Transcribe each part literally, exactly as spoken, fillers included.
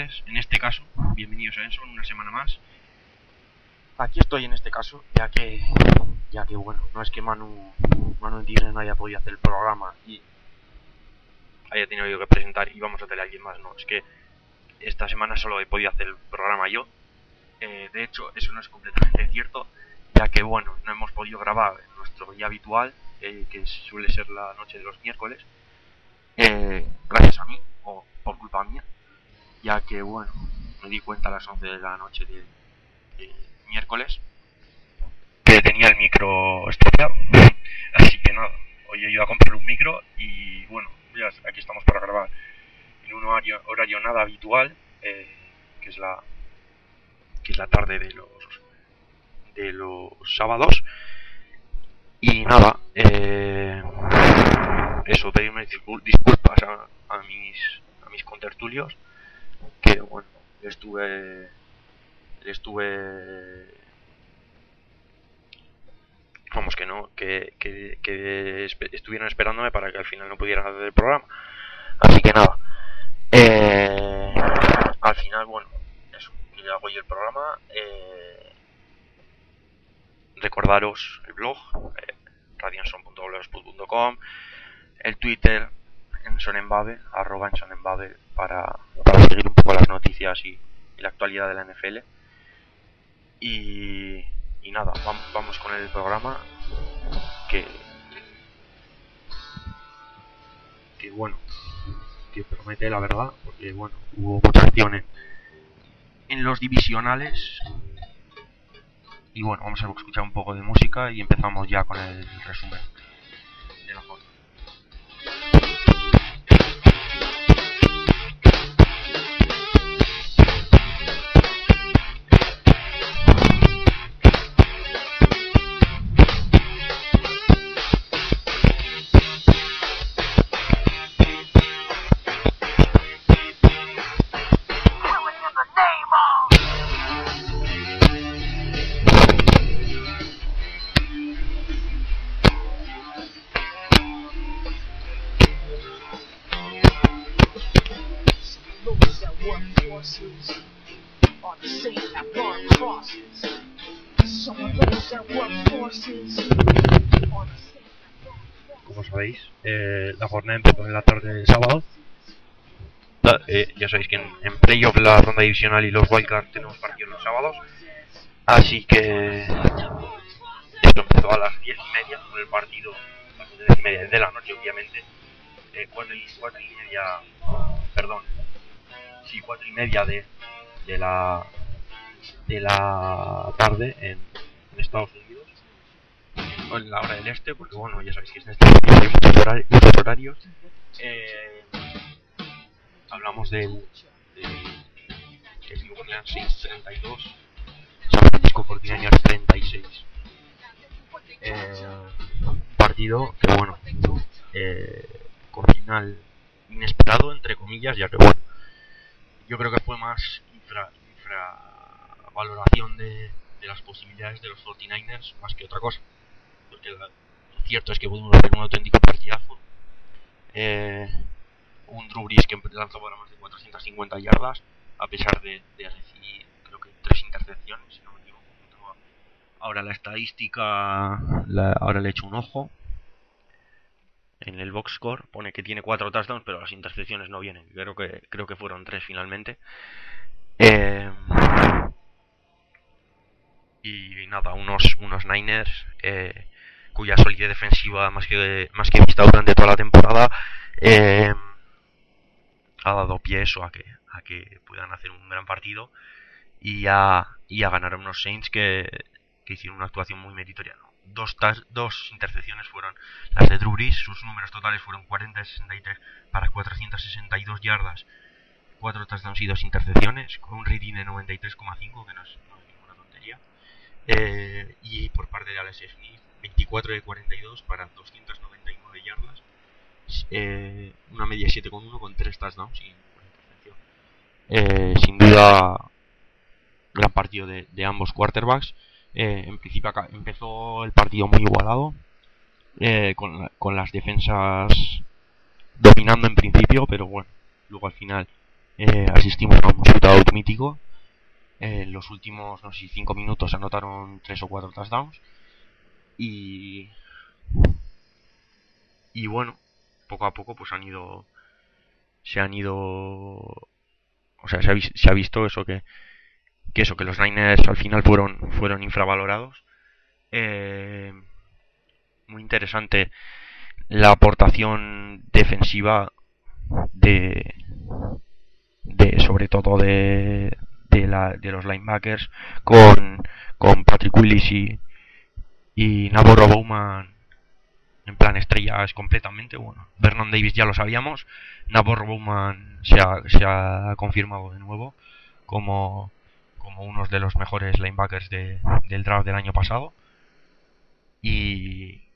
noches. En este caso, bienvenidos a Enson, una semana más. Aquí estoy en este caso, ya que, ya que bueno, no es que Manu, Manu Tigre no haya podido hacer el programa y haya tenido yo que presentar y vamos a hacer a alguien más, no, es que esta semana solo he podido hacer el programa yo. Eh, de hecho, eso no es completamente cierto, ya que bueno, no hemos podido grabar en nuestro día habitual, eh, que suele ser la noche de los miércoles, eh, gracias a mí, o por culpa mía, ya que bueno, me di cuenta a las once de la noche de, de miércoles que tenía el micro estropeado. Así que nada, hoy he ido a comprar un micro y bueno, ya aquí estamos para grabar en un horario, horario nada habitual, eh, que es la que es la tarde de los de los sábados. Y nada, eh, eso, pedirme disculpas a, a mis a mis contertulios, que bueno, estuve estuve vamos que no, que, que, que estuvieron esperándome para que al final no pudieran hacer el programa. Así que nada, eh, al final, bueno, eso, que hago yo el programa. Eh, recordaros el blog, eh, radianson punto blogspot punto com, el Twitter, ensonenbabe, arroba ensonenbabe, para, para seguir un poco las noticias y, y la actualidad de la N F L. Y, y nada, vamos, vamos con el programa, que, que bueno, que promete la verdad, porque bueno, hubo mucha acción en, en los divisionales. Y bueno, vamos a escuchar un poco de música y empezamos ya con el resumen de la jornada. Como sabéis, eh, la jornada empezó en la tarde del sábado. Eh, ya sabéis que en, en playoff, la ronda divisional y los wildcards tenemos partidos los sábados. Así que esto empezó a las diez y media con el partido, a las diez y media de la noche, obviamente. Eh, cuatro, y, cuatro y media, perdón, sí, cuatro y media de, de la de la tarde en, en Estados Unidos, o en la hora del este, porque bueno, ya sabéis que en Estados Unidos hay muchos horarios, muchos horarios. Eh, hablamos del, del New Orleans Saints treinta y dos, San Francisco cuarenta y nueve treinta y seis. Eh, un partido que bueno, eh, con final inesperado, entre comillas, ya que bueno, yo creo que fue más infra, infra valoración de, de las posibilidades de los cuarenta y nueve ers más que otra cosa, porque la, lo cierto es que pudimos hacer un auténtico partidazo. Eh, un Drew Brees que lanzó para más de cuatrocientas cincuenta yardas, a pesar de, de recibir creo que tres intercepciones, si no me equivoco. Ahora la estadística, la, ahora le echo un ojo. En el box score pone que tiene cuatro touchdowns, pero las intercepciones no vienen. Creo que creo que fueron tres finalmente. Eh, y nada, unos unos Niners eh, cuya solidez defensiva más que más que vista durante toda la temporada eh, ha dado pie eso a que a que puedan hacer un gran partido y a y a ganar a unos Saints que, que hicieron una actuación muy meritoria, ¿no? Dos, tas, dos intercepciones fueron las de Drew Brees. Sus números totales fueron cuarenta de sesenta y tres para cuatrocientas sesenta y dos yardas, cuatro touchdowns y dos intercepciones, con un rating de noventa y tres coma cinco, que no es, no es ninguna tontería. Eh, y por parte de Alex Smith, veinticuatro de cuarenta y dos para doscientas noventa y nueve yardas, eh, una media siete coma uno con tres touchdowns y una intercepción. Eh, sin duda, gran partido de, de ambos quarterbacks. Eh, en principio acá empezó el partido muy igualado, eh, con, la, con las defensas dominando en principio, pero bueno, luego al final eh, asistimos a un shootout mítico. En eh, los últimos, no sé, cinco minutos anotaron tres o cuatro touchdowns. Y, y bueno, poco a poco pues han ido, se han ido, o sea, se ha, se ha visto eso que, que eso que los Niners al final fueron, fueron infravalorados. Eh, muy interesante la aportación defensiva de, de sobre todo de, de, la, de los linebackers con, con Patrick Willis y, y Navarro Bowman en plan estrellas completamente. Bueno, Vernon Davis ya lo sabíamos, Navarro Bowman se ha, se ha confirmado de nuevo como, como uno de los mejores linebackers de, del draft del año pasado. Y,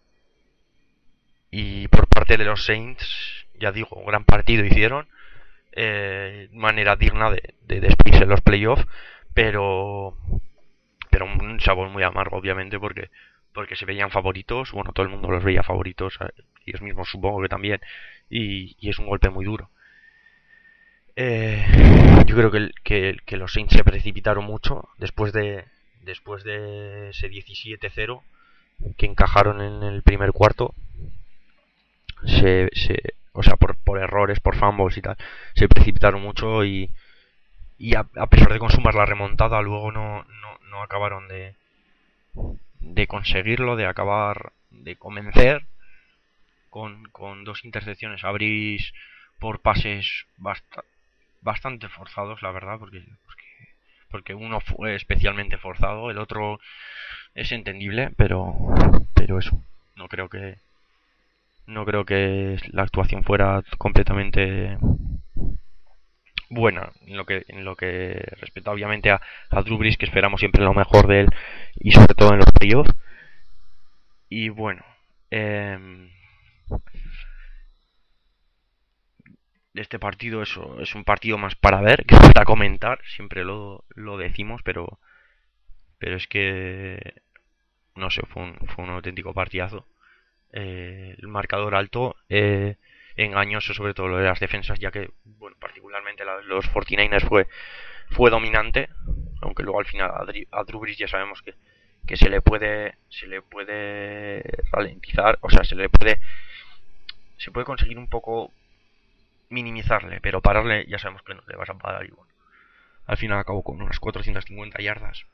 y por parte de los Saints, ya digo, un gran partido hicieron, eh, manera digna de, de despedirse en los playoffs, pero pero un sabor muy amargo, obviamente, porque porque se veían favoritos, bueno, todo el mundo los veía favoritos, ellos mismos supongo que también, y, y es un golpe muy duro. Eh, yo creo que, que, que los Saints se precipitaron mucho después de después de ese diecisiete cero que encajaron en el primer cuarto. Se, se o sea, por, por errores, por fumbles y tal, se precipitaron mucho y, y a, a pesar de consumar la remontada, luego no, no, no acabaron de, de conseguirlo, de acabar, de convencer con, con dos intercepciones a Brice por pases bast- bastante forzados, la verdad, porque, porque porque uno fue especialmente forzado, el otro es entendible, pero pero eso, no creo que no creo que la actuación fuera completamente buena en lo que en lo que respecta obviamente a, a Drew Brees, que esperamos siempre lo mejor de él y sobre todo en los playoffs. Y bueno, eh, este partido eso es un partido más para ver que para comentar, siempre lo, lo decimos, pero pero es que no sé, fue un, fue un auténtico partidazo. Eh, el marcador alto, eh, engañoso sobre todo lo de las defensas, ya que bueno, particularmente la de los cuarenta y nueve ers fue fue dominante, aunque luego al final a, Dri- a Drew Brees ya sabemos que, que se le puede se le puede ralentizar, o sea, se le puede se puede conseguir un poco minimizarle, pero pararle ya sabemos que no le vas a parar. Y bueno, al final acabó con unas cuatrocientas cincuenta yardas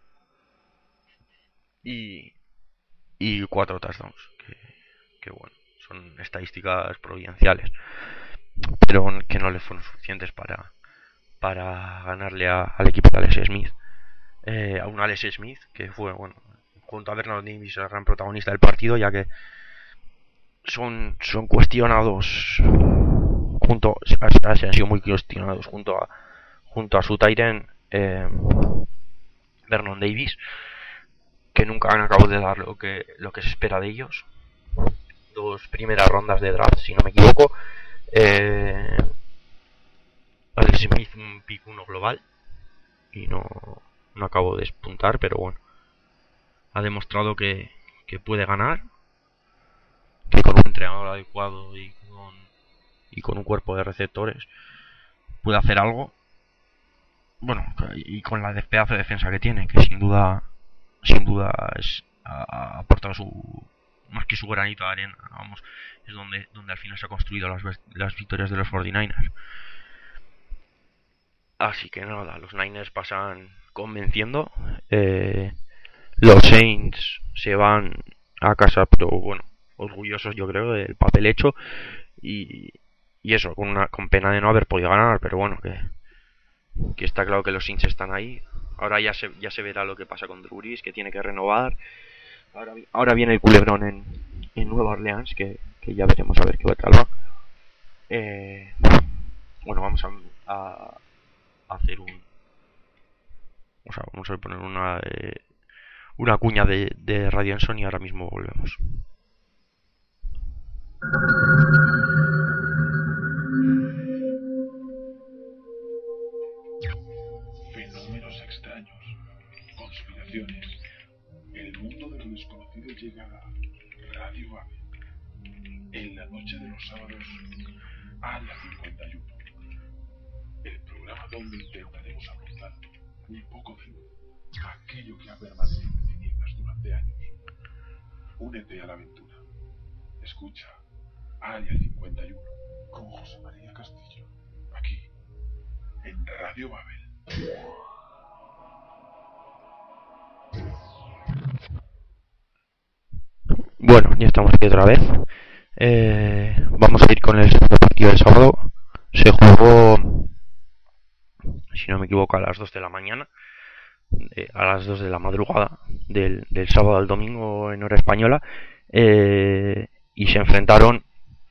y, y cuatro touchdowns, que, que bueno, son estadísticas providenciales, pero que no le fueron suficientes para, para ganarle a, al equipo de Alex Smith. Eh, a un Alex Smith que fue, bueno, junto a Bernard Davis, el gran protagonista del partido, ya que son, son cuestionados junto, han sido muy cuestionados junto a junto a su Tyrant, eh, Vernon Davis, que nunca han acabado de dar lo que lo que se espera de ellos. Dos primeras rondas de draft, si no me equivoco. Eh, Alex Smith un pick uno global y no, no acabo de despuntar, pero bueno, ha demostrado que, que puede ganar, que con un entrenador adecuado y con, y con un cuerpo de receptores puede hacer algo. Bueno, y con la pedazo de defensa que tiene, que sin duda sin duda es, ha, ha aportado su más que su granito de arena, vamos, es donde donde al final se han construido las, las victorias de los cuarenta y nueve ers. Así que nada, los Niners pasan convenciendo. Eh, los Saints se van a casa, pero bueno, orgullosos yo creo del papel hecho. Y, y eso, con, una, con pena de no haber podido ganar, pero bueno, que, que está claro que los Saints están ahí. Ahora ya se, ya se verá lo que pasa con Drew Brees, que tiene que renovar. Ahora, ahora viene el culebrón en, en Nueva Orleans, que, que ya veremos a ver qué tal va. Eh, bueno, vamos a, a, a hacer un... O sea, vamos a poner una, eh, una cuña de, de Radio Enson y ahora mismo volvemos. Fenómenos extraños, conspiraciones, el mundo de lo desconocido llega a Radio Ave. En la noche de los sábados, Área cincuenta y uno. el programa donde intentaremos abordar un poco de luz, aquello que ha permanecido en tinieblas durante años. Únete a la aventura. Escucha Área cincuenta y uno con José María Castillo, aquí, en Radio Babel. Bueno, ya estamos aquí otra vez. Eh, vamos a ir con el segundo partido del sábado. Se jugó, si no me equivoco, a las dos de la mañana. Eh, a las dos de la madrugada del, del sábado al domingo en hora española. Eh, y se enfrentaron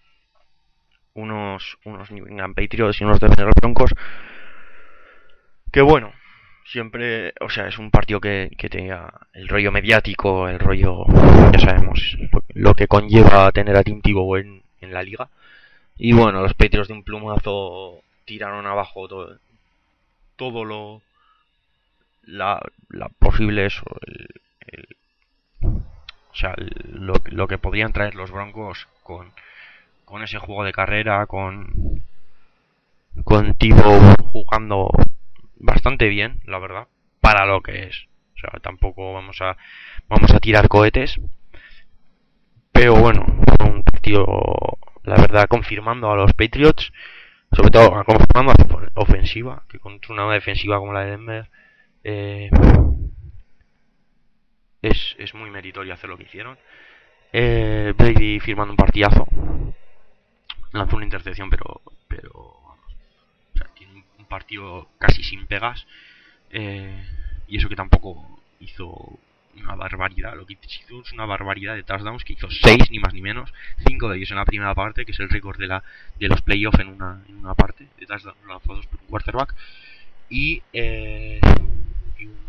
unos, unos New England Patriots y unos Denver Broncos. Que bueno, siempre, o sea, es un partido que, que tenía el rollo mediático, el rollo, ya sabemos, lo, lo que conlleva tener a Tim Tebow en, en la liga. Y bueno, los Patriots de un plumazo tiraron abajo todo, todo lo, la, la posible eso, el, el, o sea, el, lo, lo que podrían traer los Broncos con, con ese juego de carrera, con, con Tebow jugando bastante bien, la verdad, para lo que es. O sea, tampoco vamos a vamos a tirar cohetes, pero bueno, un partido, la verdad, confirmando a los Patriots, sobre todo confirmando a su ofensiva, que contra una defensiva como la de Denver eh, es, es muy meritorio hacer lo que hicieron. Eh, Brady firmando un partidazo, lanzó una intercepción, pero pero vamos, o sea, tiene un partido casi sin pegas. Eh, y eso que tampoco hizo una barbaridad. Lo que hizo es una barbaridad de touchdowns, que hizo seis ni más ni menos, cinco de ellos en la primera parte, que es el récord de la de los playoffs en una en una parte de touchdowns lanzados por un quarterback, y, eh, y un,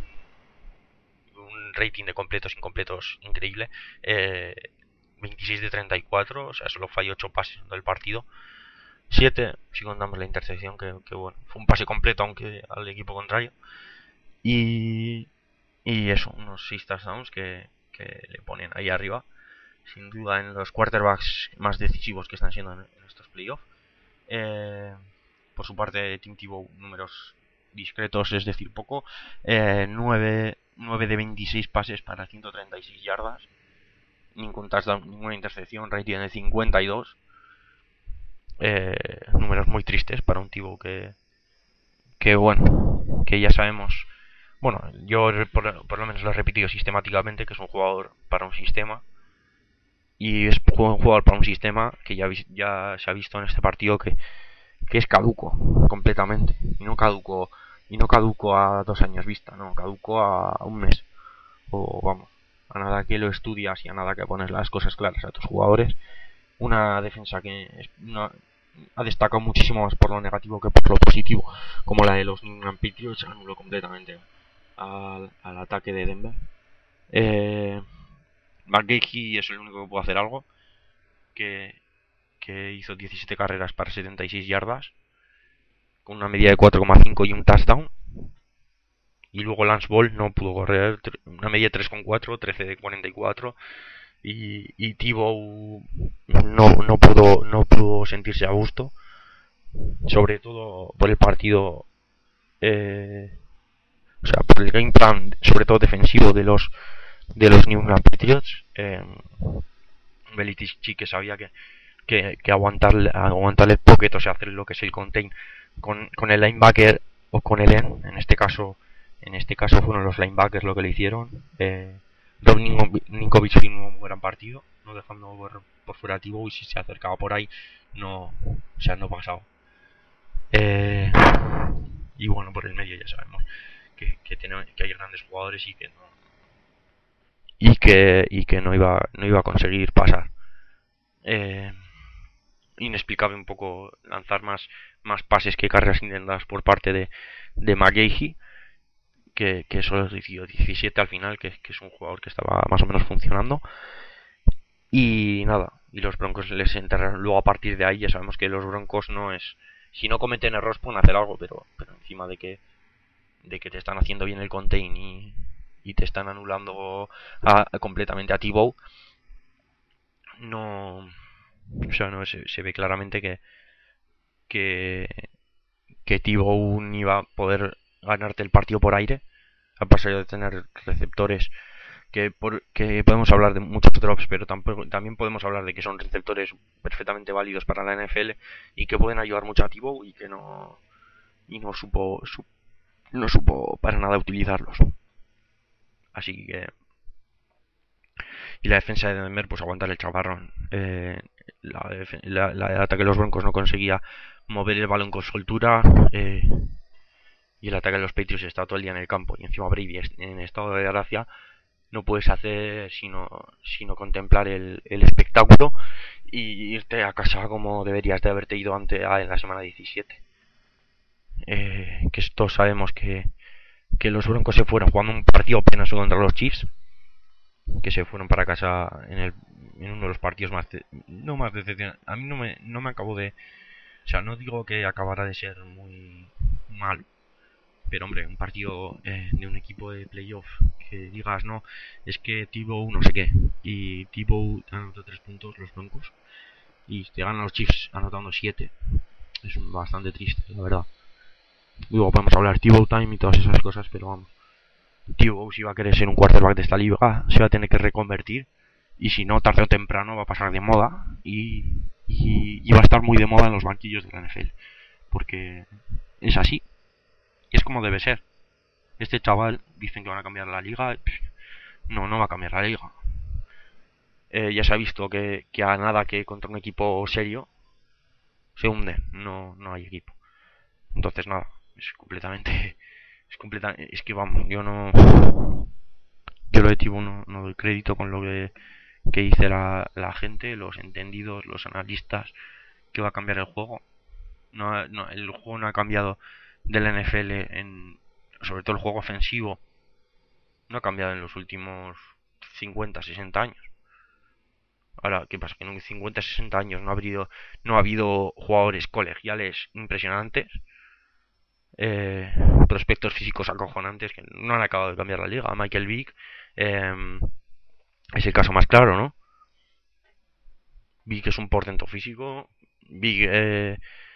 un rating de completos incompletos increíble, eh, veintiséis de treinta y cuatro, o sea, solo falló ocho pases en el partido. siete si contamos la intercepción, que, que bueno, fue un pase completo aunque al equipo contrario. Y, y eso, unos seis touchdowns que, que le ponen ahí arriba, sin duda, en los quarterbacks más decisivos que están siendo en, en estos playoffs. Eh, por su parte, Tim Tebow, números discretos, es decir, poco. Eh, nueve, nueve de veintiséis pases para ciento treinta y seis yardas. Ningún touchdown, ninguna intercepción, rating de cincuenta y dos. Eh, números muy tristes para un Tebow que, que, bueno, que ya sabemos. Bueno, yo por, por lo menos lo he repetido sistemáticamente, que es un jugador para un sistema. Y es un jugador para un sistema que ya, ya se ha visto en este partido que, que es caduco completamente. Y no caduco, y no caduco a dos años vista, no, caduco a un mes. O vamos, a nada que lo estudias y a nada que pones las cosas claras a tus jugadores. Una defensa que es una, ha destacado muchísimo más por lo negativo que por lo positivo, como la de los New England Patriots, anuló completamente al, al ataque de Denver. Eh, McGahee es el único que puede hacer algo, que, que hizo diecisiete carreras para setenta y seis yardas, con una media de cuatro coma cinco y un touchdown. Y luego Lance Ball no pudo correr, una media de tres coma cuatro, trece de cuarenta y cuatro. Y, y Tebow no, no, pudo, no pudo sentirse a gusto, sobre todo por el partido, eh, o sea, por el game plan, sobre todo defensivo de los de los New England Patriots. Eh, Belichick, que sabía que, que, que aguantarle, aguantarle el pocket, o sea, hacer lo que es el contain con, con el linebacker o con el end. En este caso, en este caso fueron los linebackers lo que le hicieron. Eh, Rob Ninkovich hizo un gran partido, no dejando por, por fuera a Tebow, y si se acercaba por ahí, no, o sea, no pasaba. Eh, y bueno, por el medio ya sabemos que, que, tiene, que hay grandes jugadores y que no y que y que no iba no iba a conseguir pasar. Eh, inexplicable un poco lanzar más más pases que carreras intentadas por parte de de McGahee, que, que solo recibió diecisiete al final, que, que es un jugador que estaba más o menos funcionando. Y nada, y los Broncos les enterraron. Luego a partir de ahí ya sabemos que los Broncos no es, si no cometen errores pueden hacer algo, pero pero encima de que de que te están haciendo bien el contain y, y te están anulando a, a, completamente a Tebow, no, o sea, no se, se ve claramente que que que T-Bone iba a poder ganarte el partido por aire, a pesar de tener receptores que, por, que podemos hablar de muchos drops, pero tampoco, también podemos hablar de que son receptores perfectamente válidos para la N F L y que pueden ayudar mucho a T-Bone y que no y no supo su, no supo para nada utilizarlos. Así que y la defensa de Denver pues aguantar el chaparrón. Eh, la, la, la, el ataque de los Broncos no conseguía mover el balón con soltura. Eh, y el ataque de los Patriots está todo el día en el campo. Y encima Brady en estado de gracia. No puedes hacer sino, sino contemplar el, el espectáculo y irte a casa como deberías de haberte ido antes en la semana diecisiete. Eh, que todos sabemos que, que los Broncos se fueron jugando un partido apenas contra los Chiefs, que se fueron para casa en, el, en uno de los partidos más de, no más decepcionantes. A mí no me, no me acabo de, o sea, no digo que acabara de ser muy mal, pero hombre, un partido eh, de un equipo de playoff que digas, no, es que T-Bow no sé qué, y T-Bow anotó tres puntos, los Broncos, y te ganan los Chiefs anotando siete, es bastante triste, la verdad. Luego podemos hablar T-Bow time y todas esas cosas, pero vamos, T-Bow si va a querer ser un quarterback de esta liga, se va a tener que reconvertir, y si no, tarde o temprano va a pasar de moda, y, y, y va a estar muy de moda en los banquillos de la N F L, porque es así. Y es como debe ser. Este chaval, dicen que van a cambiar la liga. No, no va a cambiar la liga. Eh, ya se ha visto que, que a nada que contra un equipo serio se hunde. No, no hay equipo. Entonces nada, es completamente... Es completamente... Es que vamos, yo no... Yo lo de Tibo no, no doy crédito con lo que, que dice la, la gente, los entendidos, los analistas, que va a cambiar el juego. No, no, el juego no ha cambiado del N F L en... Sobre todo el juego ofensivo no ha cambiado en los últimos cincuenta, sesenta años. Ahora, ¿qué pasa? Que en cincuenta, sesenta años no ha habido, no ha habido jugadores colegiales impresionantes, eh, prospectos físicos acojonantes que no han acabado de cambiar la liga. Michael Vick eh, es el caso más claro, ¿no? Vick es un portento físico. Vick eh,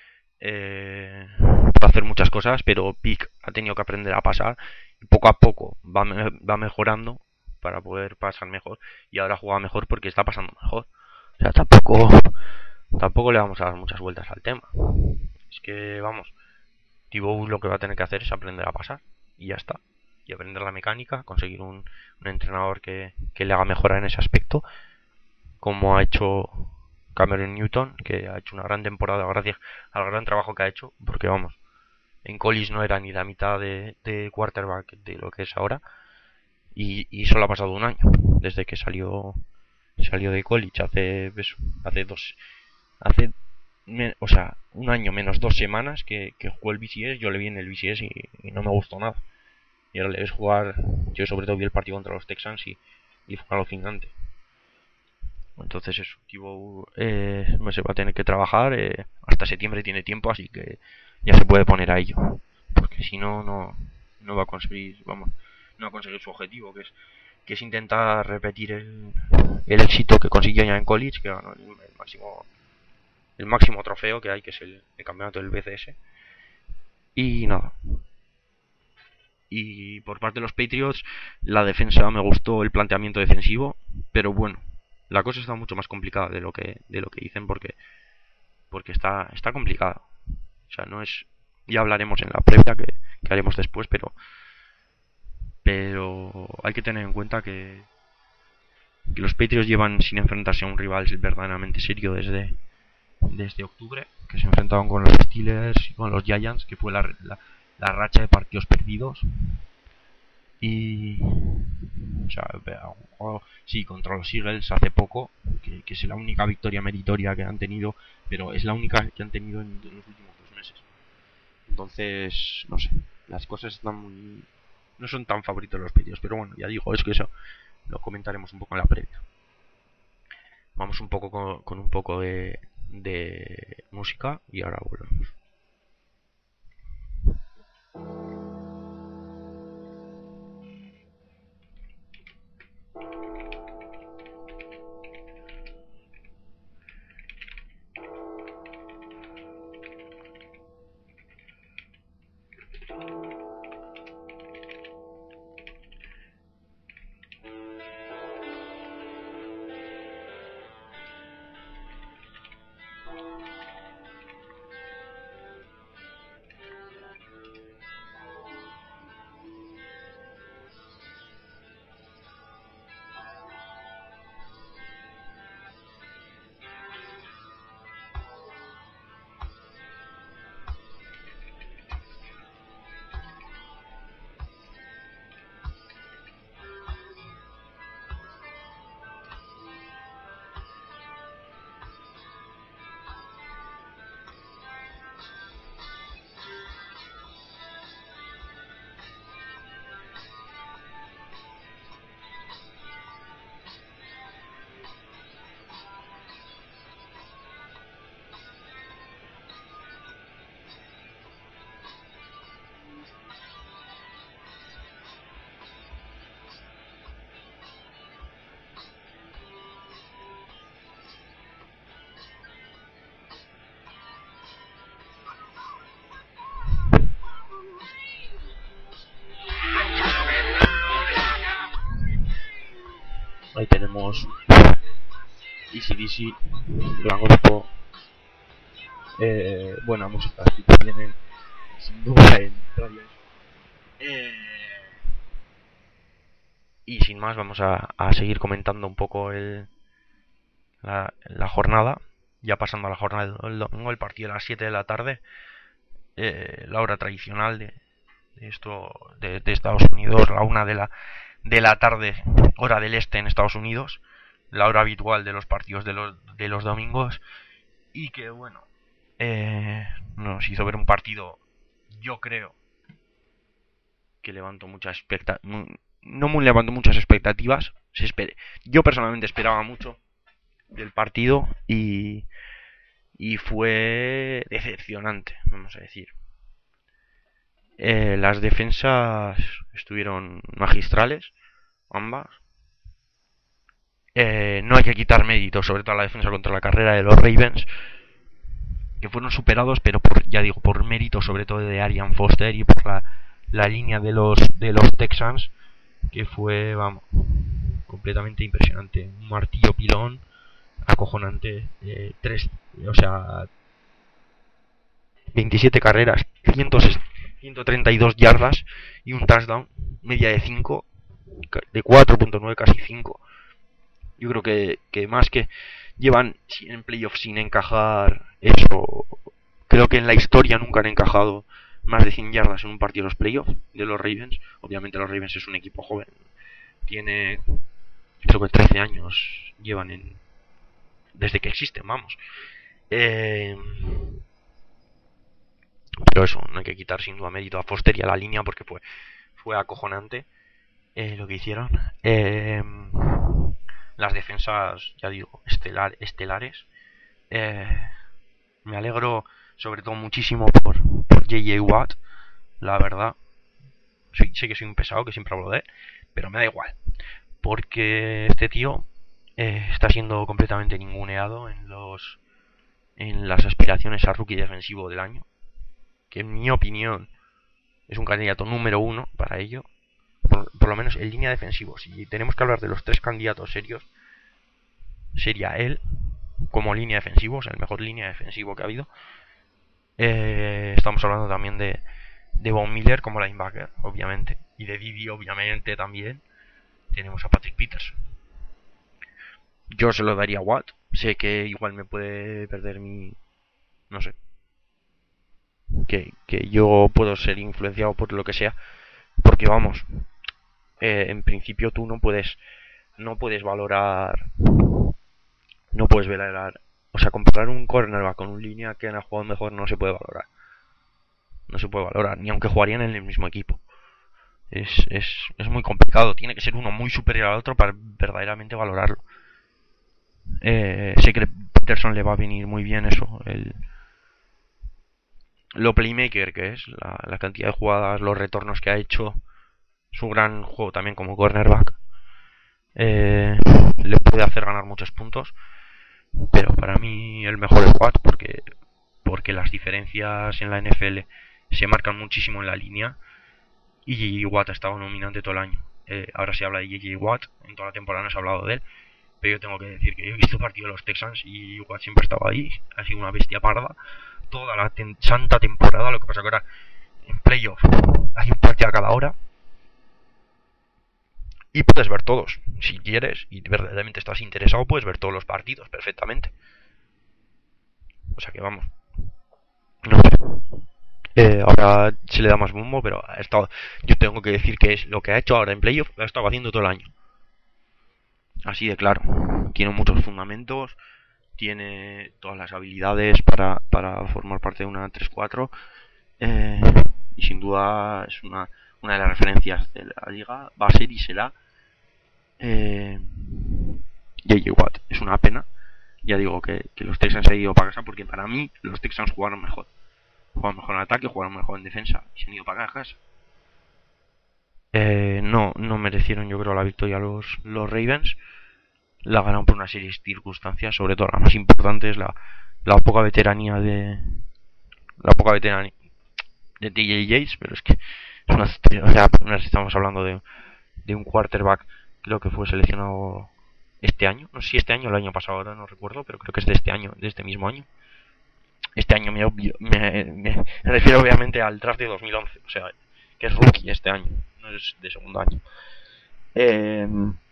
eh, puede hacer muchas cosas, pero Vick ha tenido que aprender a pasar y poco a poco va, va mejorando para poder pasar mejor y ahora juega mejor porque está pasando mejor. O sea, tampoco tampoco le vamos a dar muchas vueltas al tema. Es que, vamos, Thibaut lo que va a tener que hacer es aprender a pasar y ya está. Y aprender la mecánica, conseguir un, un entrenador que, que le haga mejorar en ese aspecto, como ha hecho Cameron Newton, que ha hecho una gran temporada gracias al gran trabajo que ha hecho, porque vamos, en college no era ni la mitad de, de quarterback de lo que es ahora, y, y solo ha pasado un año desde que salió salió de college hace eso, hace dos hace me, o sea un año menos dos semanas que, que jugó el B C S. Yo le vi en el B C S y, y no me gustó nada, y ahora le ves jugar. Yo sobre todo vi el partido contra los Texans y, y fue alucinante. Entonces eso, tipo, eh, se va a tener que trabajar, eh, hasta septiembre tiene tiempo, así que ya se puede poner a ello, porque si no no no va a conseguir, vamos, no va a conseguir su objetivo, que es que es intentar repetir el, el éxito que consiguió ya en college, que ganó el, el máximo el máximo trofeo que hay, que es el, el campeonato del B C S. Y nada. Y por parte de los Patriots, la defensa me gustó el planteamiento defensivo, pero bueno, la cosa está mucho más complicada de lo que de lo que dicen, porque porque está está complicada. O sea, no es, ya hablaremos en la previa que, que haremos después, pero pero hay que tener en cuenta que, que los Patriots llevan sin enfrentarse a un rival verdaderamente serio desde desde octubre, que se enfrentaron con los Steelers y con los Giants, que fue la, la, la racha de partidos perdidos. Y o sea, sí, contra los Eagles hace poco, que, que es la única victoria meritoria que han tenido, pero es la única que han tenido en, en los últimos dos meses. Entonces, no sé, las cosas están muy, no son tan favoritos los Patriots, pero bueno, ya digo, es que eso lo comentaremos un poco en la previa. Vamos un poco con, con un poco de, de música y ahora volvemos. Ahí tenemos A C D C, gran grupo, eh, buena música, así que tienen sin duda en radios. Eh, y sin más, vamos a, a seguir comentando un poco el, la, la jornada. Ya pasando a la jornada del domingo, el partido a las siete de la tarde, eh, la hora tradicional de, de esto de, de Estados Unidos, la una de la de la tarde, hora del este en Estados Unidos, la hora habitual de los partidos de los de los domingos, y que bueno, eh, nos hizo ver un partido, yo creo que levantó muchas expectativas, no muy levantó muchas expectativas. Se espere. Yo personalmente esperaba mucho del partido y y fue decepcionante, vamos a decir. Eh, las defensas estuvieron magistrales, ambas. Eh, no hay que quitar mérito, sobre todo a la defensa contra la carrera de los Ravens, que fueron superados, pero por, ya digo, por mérito sobre todo de Arian Foster y por la, la línea de los de los Texans, que fue, vamos, completamente impresionante. Un martillo pilón acojonante, eh, tres, o sea, veintisiete carreras, ciento treinta y dos yardas y un touchdown, media de cinco, de cuatro punto nueve, casi cinco. Yo creo que, que más que llevan en playoffs sin encajar eso, creo que en la historia nunca han encajado más de cien yardas en un partido de los playoffs de los Ravens. Obviamente los Ravens es un equipo joven, tiene creo que trece años llevan en desde que existen, vamos. Eh, pero eso, no hay que quitar sin duda mérito a Foster y a la línea, porque fue fue acojonante eh, lo que hicieron. Eh, las defensas, ya digo, estelar, estelares. Eh, me alegro sobre todo muchísimo por, por J J Watt, la verdad. Sí, sé que soy un pesado, que siempre hablo de él, pero me da igual, porque este tío eh, está siendo completamente ninguneado en los en las aspiraciones a rookie defensivo del año, que en mi opinión es un candidato número uno para ello, por, por lo menos en línea defensiva. Si tenemos que hablar de los tres candidatos serios, sería él como línea defensiva, o sea, el mejor línea defensivo que ha habido. Eh, estamos hablando también de, de Von Miller como linebacker, obviamente, y de Didi, obviamente, también. Tenemos a Patrick Peterson. Yo se lo daría a Watt. Sé que igual me puede perder mi... no sé. Que, que yo puedo ser influenciado por lo que sea. Porque vamos, eh, en principio tú no puedes no puedes valorar no puedes valorar o sea, comparar un cornerback con un línea que ha jugado mejor no se puede valorar. No se puede valorar, ni aunque jugarían en el mismo equipo. Es, es, es muy complicado, tiene que ser uno muy superior al otro para verdaderamente valorarlo. Eh, sé que a Peterson le va a venir muy bien eso, el, lo playmaker que es, la, la cantidad de jugadas, los retornos que ha hecho, su gran juego también como cornerback. Eh, le puede hacer ganar muchos puntos, pero para mí el mejor es Watt, porque, porque las diferencias en la N F L se marcan muchísimo en la línea y Watt ha estado dominante todo el año. Eh, ahora se habla de J J Watt, en toda la temporada no se ha hablado de él, pero yo tengo que decir que yo he visto partido de los Texans y Watt siempre estaba ahí, ha sido una bestia parda toda la ten- santa temporada. Lo que pasa que ahora en playoff hay un partido a cada hora y puedes ver todos, si quieres y verdaderamente estás interesado, puedes ver todos los partidos perfectamente. O sea que vamos, no sé. Eh, ahora se le da más bombo, pero ha estado, yo tengo que decir que es lo que ha hecho ahora en playoff, lo ha estado haciendo todo el año. Así de claro. Tiene muchos fundamentos, tiene todas las habilidades para, para formar parte de una tres cuatro, eh, y sin duda es una, una de las referencias de la liga. Va a ser y será eh, J J Watt. Es una pena, ya digo, que, que los Texans se han ido para casa, porque para mí los Texans jugaron mejor. Jugaron mejor en ataque, jugaron mejor en defensa y se han ido para casa. Eh, no, no merecieron, yo creo, la victoria los, los Ravens. La ganaron por una serie de circunstancias, sobre todo la más importante es la, la poca veteranía de la poca veteranía de T J Yates, pero es que es una, o sea, estamos hablando de, de un quarterback, creo que fue seleccionado este año, no sé si este año o el año pasado, ahora no recuerdo, pero creo que es de este año, de este mismo año. Este año me, me, me, me refiero obviamente al draft de dos mil once, o sea, que es rookie este año, no es de segundo año. Eh,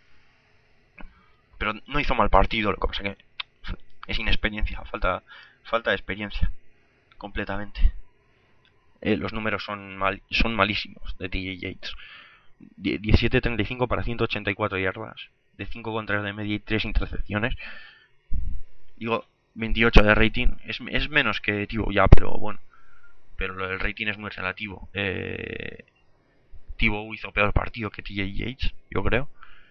pero no hizo mal partido, lo que pasa que es inexperiencia, falta, falta de experiencia, completamente. Eh, los números son mal, son malísimos de T J Yates. diecisiete treinta y cinco para ciento ochenta y cuatro yardas, de cinco contras de media y tres intercepciones. Digo, veintiocho de rating, es, es menos que Tivo ya, pero bueno, pero el rating es muy relativo. Eh, Tivo hizo peor partido que T J Yates, yo creo.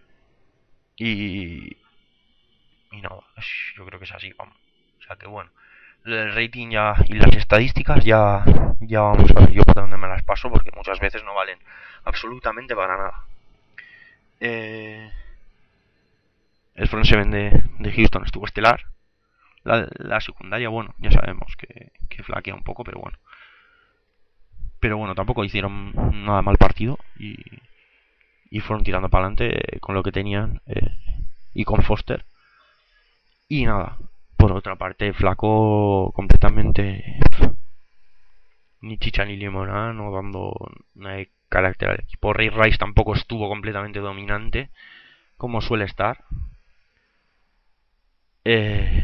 Y y nada, yo creo que es así, vamos. O sea que bueno, el rating ya y las estadísticas ya ya vamos a ver yo por dónde me las paso, porque muchas veces no valen absolutamente para nada. Eh, el front seven de, de Houston estuvo estelar. La, la secundaria, bueno, ya sabemos que, que flaquea un poco, pero bueno. Pero bueno, tampoco hicieron nada mal partido y, y fueron tirando para adelante con lo que tenían eh, y con Foster. Y nada, por otra parte, Flaco completamente ni chicha ni limonada, no dando nada de carácter al equipo. Ray Rice tampoco estuvo completamente dominante, como suele estar. Eh,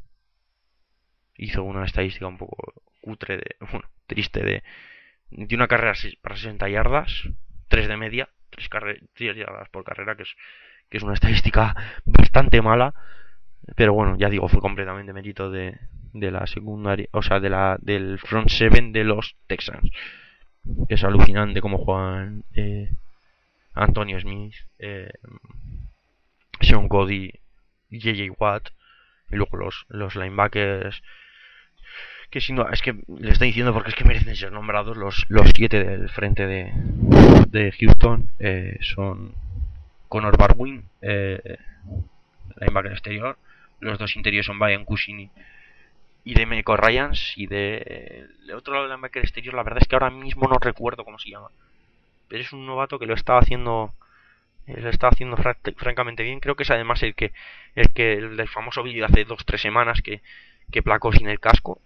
hizo una estadística un poco cutre, de, bueno, triste, de, de una carrera para sesenta yardas, tres de media, tres yardas por carrera, que es, que es una estadística bastante mala. Pero bueno, ya digo, fue completamente mérito de, de la secundaria, o sea, de la del front seven de los Texans. Es alucinante cómo juegan eh, Antonio Smith, eh, Sean Cody, J J Watt, y luego los, los linebackers, que sin duda, es que le estoy diciendo porque es que merecen ser nombrados los, los siete del frente de, de Houston. Eh, son Connor Barwin, eh, linebacker exterior. Los dos interiores son Brian Cushing y de Meco Ryans. Y de el otro lado del linebacker exterior, la verdad es que ahora mismo no recuerdo cómo se llama, pero es un novato que lo está haciendo lo está haciendo francamente bien. Creo que es además el que el que el del famoso vídeo de hace dos tres semanas que, que placó sin el casco,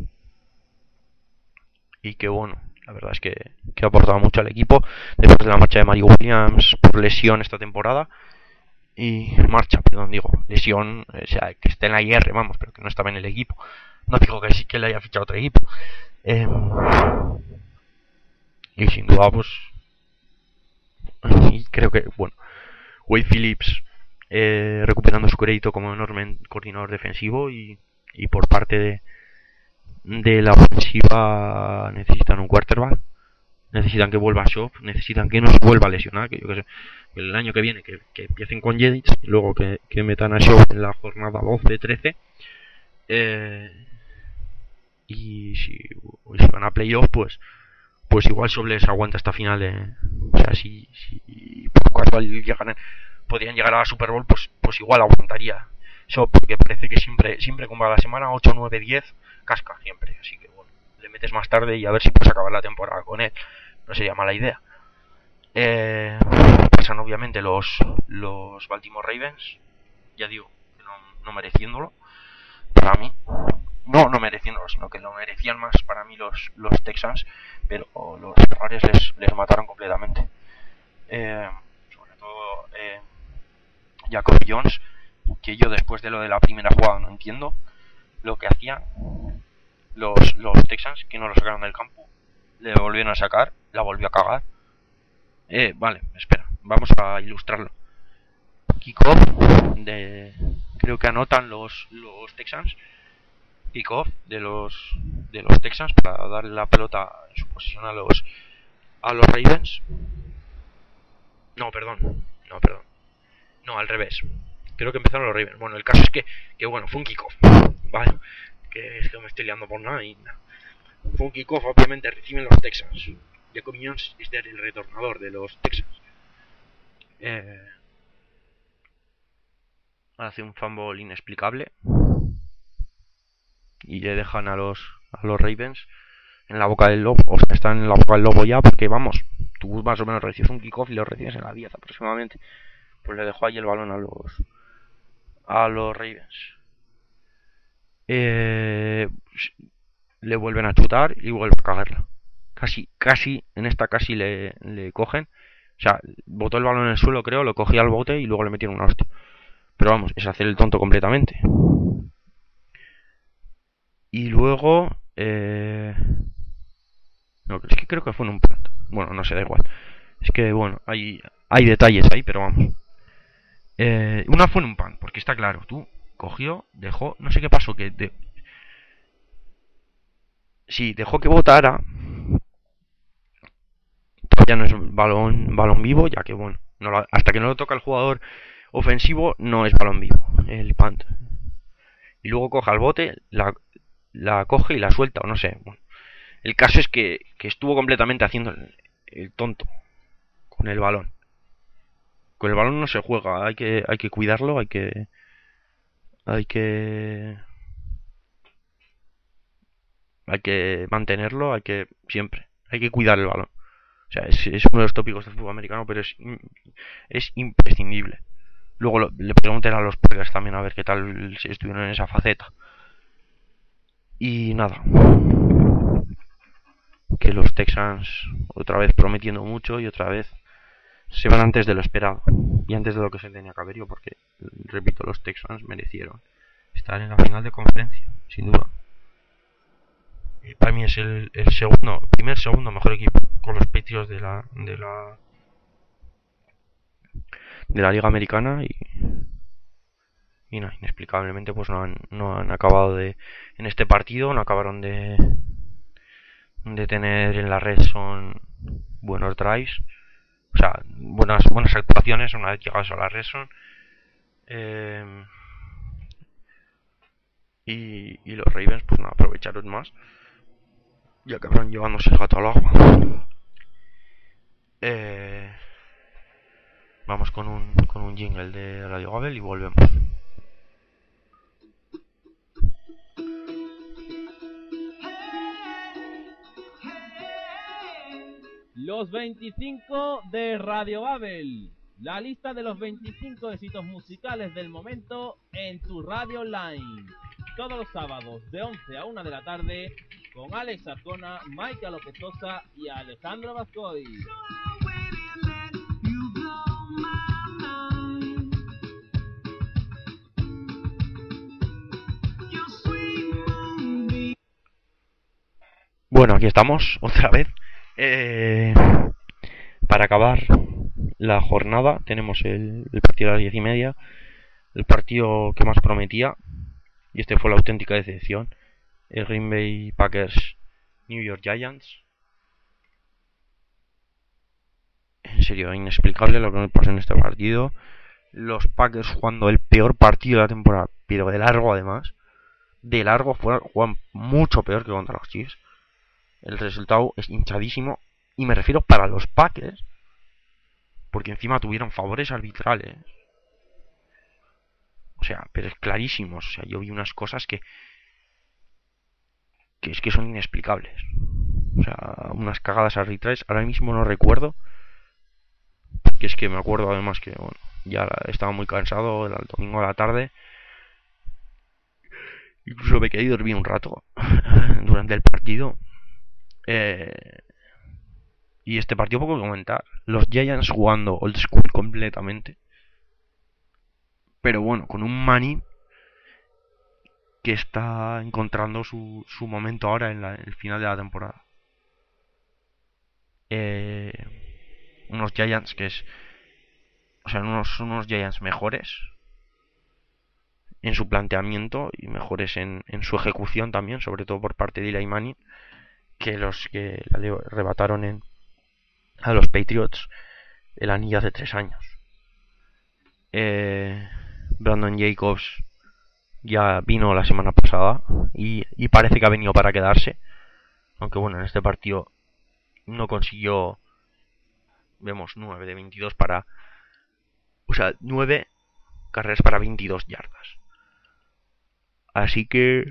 y que bueno, la verdad es que, que ha aportado mucho al equipo después de la marcha de Mario Williams por lesión esta temporada. Y marcha, perdón, digo, lesión, o sea, que esté en la I R, vamos, pero que no estaba en el equipo. No digo que sí que le haya fichado otro equipo. Eh, y sin duda, pues, y creo que, bueno, Wade Phillips eh, recuperando su crédito como enorme coordinador defensivo, y, y por parte de, de la ofensiva necesitan un quarterback. Necesitan que vuelva a Shop, necesitan que no se vuelva a lesionar, que yo que sé, que el año que viene que, que empiecen con Jedits y luego que, que metan a Shop en la jornada doce trece. Eh, y si, si van a playoff, pues pues igual Shop les aguanta hasta final de, o sea, si, si por casual llegan, podrían llegar a la Super Bowl, pues pues igual aguantaría Shop, porque parece que siempre siempre como a la semana ocho, nueve, diez casca siempre, así que bueno, le metes más tarde y a ver si puedes acabar la temporada con él. No sería mala idea. Eh, pasan obviamente los los Baltimore Ravens. Ya digo, no, no mereciéndolo para mí. No, no mereciéndolo, sino que lo merecían más para mí los, los Texans. Pero los errores les, les mataron completamente. Eh, sobre todo eh, Jacob Jones, que yo después de lo de la primera jugada no entiendo lo que hacían los, los Texans, que no lo sacaron del campo. Le volvieron a sacar, la volvió a cagar. Eh, vale, espera, vamos a ilustrarlo. Kickoff de, creo que anotan los los Texans. Kickoff de los de los Texans para darle la pelota en su posición a los a los Ravens. No, perdón, no, perdón, no, al revés. Creo que empezaron los Ravens. Bueno, el caso es que que bueno, fue un kickoff. Vale, que es que me estoy liando por nada y nada. Fue un kickoff, obviamente reciben los Texans. Jacob Jones es el retornador de los Texans. Eh, hace un fumble inexplicable y le dejan a los a los Ravens en la boca del lobo. O sea, están en la boca del lobo ya, porque vamos, tú más o menos recibes un kickoff y lo recibes en la diez aproximadamente. Pues le dejó ahí el balón a los a los Ravens. Eh, le vuelven a chutar y vuelve a cagarla. Casi, casi, en esta casi le, le cogen. O sea, botó el balón en el suelo, creo, lo cogía al bote y luego le metieron una hostia. Pero vamos, es hacer el tonto completamente. Y luego... Eh... No, es que creo que fue en un punto. Bueno, no sé, da igual. Es que, bueno, hay, hay detalles ahí, pero vamos. Eh, una fue en un pan, porque está claro, tú cogió, dejó, no sé qué pasó, que de... sí, dejó que votara. Ya no es balón, balón vivo, ya que bueno, no lo, hasta que no lo toca el jugador ofensivo no es balón vivo, el punt. Y luego coja el bote, la, la coge y la suelta, o no sé. Bueno, el caso es que, que estuvo completamente haciendo el, el tonto con el balón. Con el balón no se juega, hay que, hay que cuidarlo, hay que... Hay que... Hay que mantenerlo, hay que... Siempre. Hay que cuidar el balón. O sea, es, es uno de los tópicos del fútbol americano, pero es, es imprescindible. Luego lo, le pregunté a los Packers también a ver qué tal si estuvieron en esa faceta. Y nada. Que los Texans otra vez prometiendo mucho y otra vez se van antes de lo esperado. Y antes de lo que se tenía que haber ido, porque, repito, los Texans merecieron estar en la final de conferencia, sin duda. Y para mí es el, el segundo, primer, segundo mejor equipo con los Patriots de la, de la de la Liga Americana y y no, inexplicablemente pues no han, no han acabado de en este partido no acabaron de de tener en la red son buenos drives, o sea, buenas buenas actuaciones una vez llegados a la red son eh, y, y los Ravens pues no aprovecharon más, ya que acabaron llevándose el gato al agua. eh, vamos con un con un jingle de Radio Gabel y volvemos. Los veinticinco de Radio Babel. La lista de los veinticinco éxitos musicales del momento en tu radio online. Todos los sábados de once a una de la tarde con Alex Arcona, Maika López Sosa y Alejandro Vascoy. Bueno, aquí estamos otra vez. Eh, para acabar la jornada tenemos el, el partido a las diez y media, el partido que más prometía, y este fue la auténtica decepción, el Green Bay Packers New York Giants. En serio, inexplicable lo que me pasó en este partido. Los Packers jugando el peor partido de la temporada, pero de largo además. De largo juegan mucho peor que contra los Chiefs. El resultado es hinchadísimo. Y me refiero para los Packers, porque encima tuvieron favores arbitrales. O sea, pero es clarísimo. O sea, yo vi unas cosas que que es que son inexplicables. O sea, unas cagadas arbitrales. Ahora mismo no recuerdo. Que es que me acuerdo además que, bueno, ya estaba muy cansado el domingo a la tarde. Incluso me quedé dormido un rato durante el partido. Eh, y este partido poco que comentar. Los Giants jugando old school completamente. Pero bueno, con un Manny que está encontrando su, su momento ahora en, la, en el final de la temporada. Eh, unos Giants que es... O sea, unos, unos Giants mejores en su planteamiento y mejores en, en su ejecución también, sobre todo por parte de Eli Manning, que los que le arrebataron en, a los Patriots el anillo hace tres años. Eh, Brandon Jacobs ya vino la semana pasada y, y parece que ha venido para quedarse, aunque bueno, en este partido no consiguió, vemos, nueve de veintidós para, o sea, nueve carreras para veintidós yardas. Así que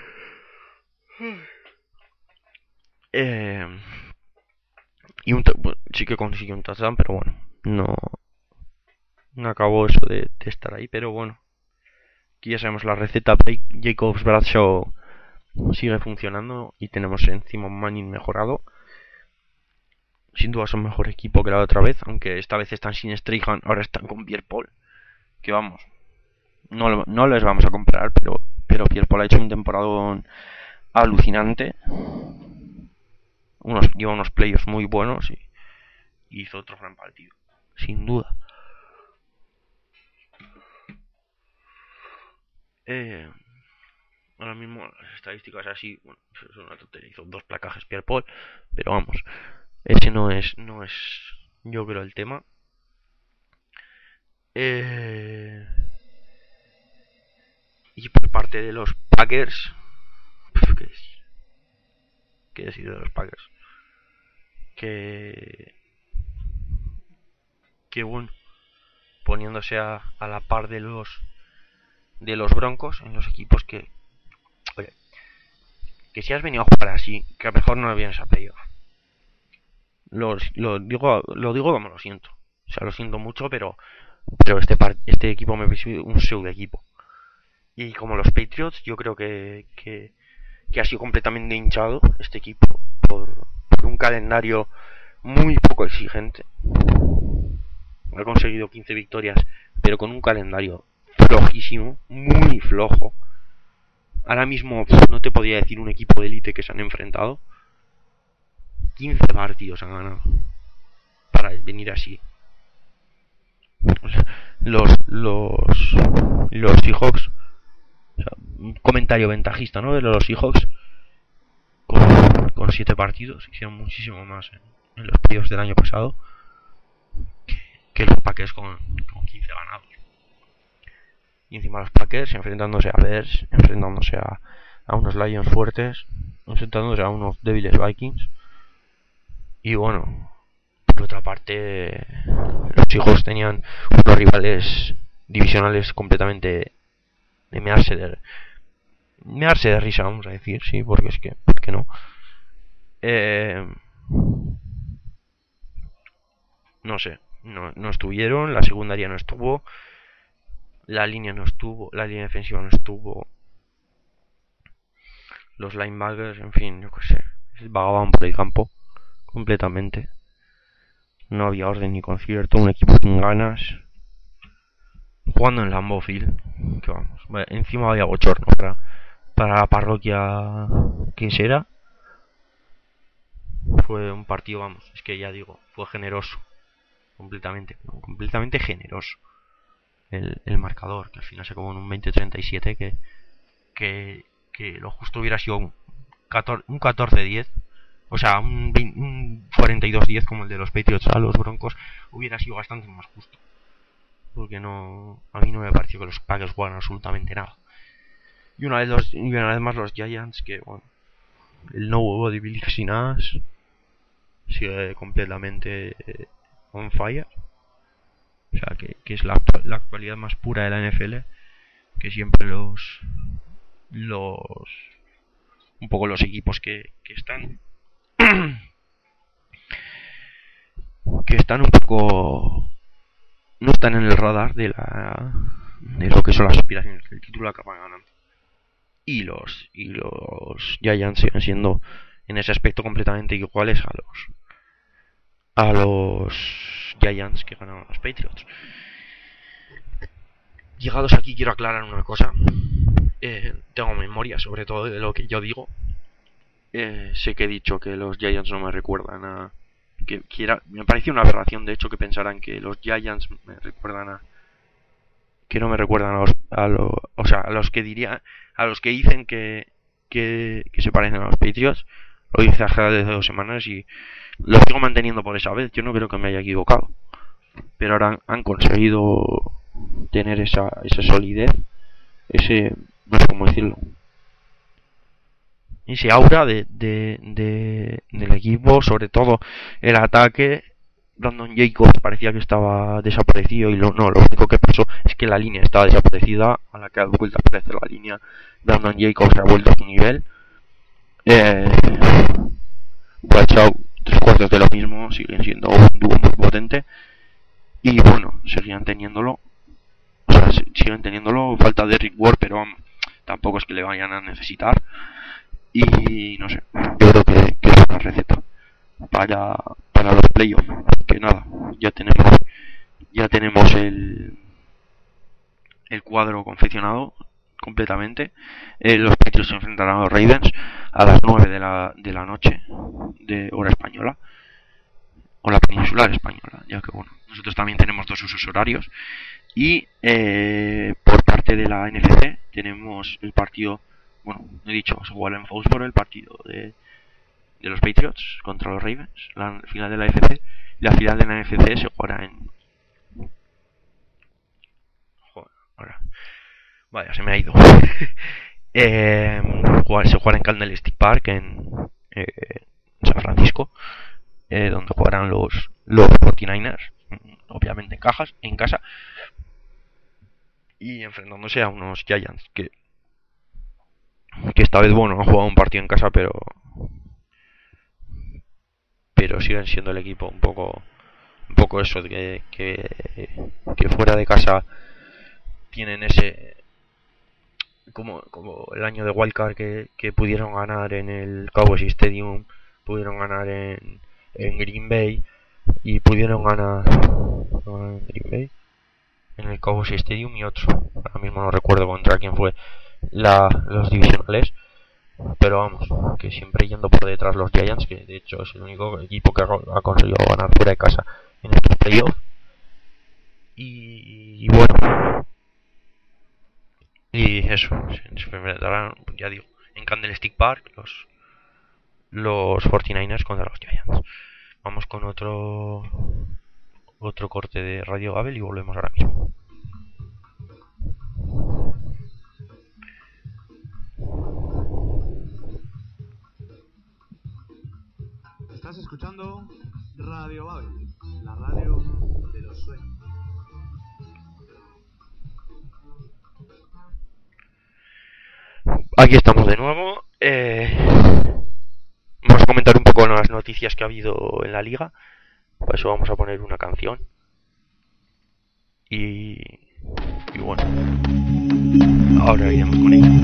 eh, y un sí que consiguió un touchdown, pero bueno, no no acabó eso de, de estar ahí, pero bueno, que ya sabemos la receta. Blake Jacobs Bradshaw sigue funcionando y tenemos encima un Manning mejorado. Sin duda son mejor equipo que la otra vez, aunque esta vez están sin Strahan, ahora están con Pierre Paul, que vamos, no, no les vamos a comparar, pero, pero Pierre Paul ha hecho un temporadón alucinante, unos, lleva unos playoffs muy buenos y, y hizo otro gran partido, sin duda. Eh, ahora mismo las estadísticas así, bueno, es una tontería, hizo dos placajes Pierre Paul, pero vamos, ese no es, no es, yo creo, el tema. Eh, y por parte de los Packers, ¿qué decir? ¿Qué decir de los Packers? Que, que bueno, poniéndose a, a la par de los de los Broncos en los equipos que, oye, que si has venido a jugar así, que a lo mejor no vienes a playoff. Lo, lo digo, lo digo como lo siento. O sea, lo siento mucho, pero pero este par, este equipo me parece un pseudo equipo. Y como los Patriots, yo creo que, que, que ha sido completamente hinchado este equipo por, por un calendario muy poco exigente. Ha conseguido quince victorias, pero con un calendario flojísimo, muy flojo. Ahora mismo no te podría decir un equipo de élite que se han enfrentado. quince partidos han ganado para venir así. Los los los Seahawks, o sea, un comentario ventajista, ¿no? De los Seahawks con, con siete partidos hicieron muchísimo más en, en los playoffs del año pasado que, que los Packers con, con quince ganados. Y encima los Packers enfrentándose a Bears, enfrentándose a, a unos Lions fuertes, enfrentándose a unos débiles Vikings. Y bueno, por otra parte, los Seahawks tenían unos rivales divisionales completamente de mearse de mearse de risa, vamos a decir, sí, porque es que, ¿por qué no? Eh, no sé, no, no estuvieron, la secundaria no estuvo, la línea no estuvo, la línea defensiva no estuvo, los linebackers, en fin, yo qué sé, vagaban por el campo completamente. No había orden ni concierto, un equipo sin ganas, jugando en Lambeau Field, que vamos, bueno, encima había bochorno para, para la parroquia que será. Fue un partido, vamos, es que ya digo, fue generoso, completamente, completamente generoso el, el marcador, que al final se acabó en un veinte treinta y siete, que, que, que lo justo hubiera sido un catorce diez. O sea, un, un cuarenta y dos diez como el de los Patriots a los Broncos hubiera sido bastante más justo. Porque no, a mí no me pareció que los Packers jugaran absolutamente nada. Y una vez, los, y una vez más los Giants, que bueno, el no hubo de Billy Sinas sigue completamente eh, on fire. O sea, que, que es la, la actualidad más pura de la N F L. Que siempre los... los un poco los equipos que, que están... que están un poco... no están en el radar de la de lo que son las aspiraciones del título acaban ganando. Y los y los Giants siguen siendo en ese aspecto completamente iguales a los a los Giants que ganaron los Patriots. Llegados aquí quiero aclarar una cosa. Eh, tengo memoria sobre todo de lo que yo digo. Eh, sé que he dicho que los Giants no me recuerdan a... Que, que era, me pareció una aberración, de hecho, que pensaran que los Giants me recuerdan a... Que no me recuerdan a los... A los o sea, a los que diría... A los que dicen que, que, que se parecen a los Patriots. Lo hice hace dos semanas y lo sigo manteniendo por esa vez. Yo no creo que me haya equivocado. Pero ahora han, han conseguido tener esa, esa solidez. Ese... no sé cómo decirlo. Ese aura de, de, de del equipo, sobre todo el ataque. Brandon Jacobs parecía que estaba desaparecido y lo, no, lo único que pasó es que la línea estaba desaparecida. A la que ha vuelto a aparecer la línea, Brandon Jacobs ha vuelto a su nivel. Eh, Bradshaw, tres cuartos de lo mismo, siguen siendo un dúo muy potente y bueno, seguían teniéndolo. O sea, siguen teniéndolo. Falta de Rick Ward, pero um, tampoco es que le vayan a necesitar. Y no sé, yo creo que, que es una receta para, para los playoffs. Que nada, ya tenemos ya tenemos el el cuadro confeccionado completamente. Eh, los Patriots se enfrentarán a los Ravens a las nueve de la, de la noche de hora española, o la peninsular española, ya que bueno, nosotros también tenemos dos usos horarios. Y eh, por parte de la N F C tenemos el partido, bueno, he dicho, se jugará en Foxborough el partido de, de los Patriots contra los Ravens, la final de la A F C, y la final de la N F C se jugará en... Joder, ahora... Vaya, se me ha ido. eh, se jugará en Candlestick Park en eh, San Francisco, eh, donde jugarán los los cuarenta y nueve ers, obviamente en cajas, en casa, y enfrentándose a unos Giants que que esta vez, bueno, han jugado un partido en casa, pero pero siguen siendo el equipo un poco un poco eso de que, que, que fuera de casa tienen ese como como el año de Wildcard que, que pudieron ganar en el Cowboys Stadium, pudieron ganar en, en Green Bay y pudieron ganar en Green Bay, en el Cowboys Stadium y otro, ahora mismo no recuerdo contra quién fue la, los divisionales, pero vamos, que siempre yendo por detrás los Giants, que de hecho es el único equipo que ha, ha conseguido ganar fuera de casa en estos playoffs. Y, y bueno, y eso, se enfrentarán, ya digo, en Candlestick Park los los cuarenta y nueve ers contra los Giants. Vamos con otro otro corte de Radio Babel y volvemos ahora mismo. Estás escuchando Radio Babel, la radio de los sueños. Aquí estamos de nuevo. Eh, vamos a comentar un poco las noticias que ha habido en la liga. Por eso vamos a poner una canción. Y, y bueno, ahora iremos con ella.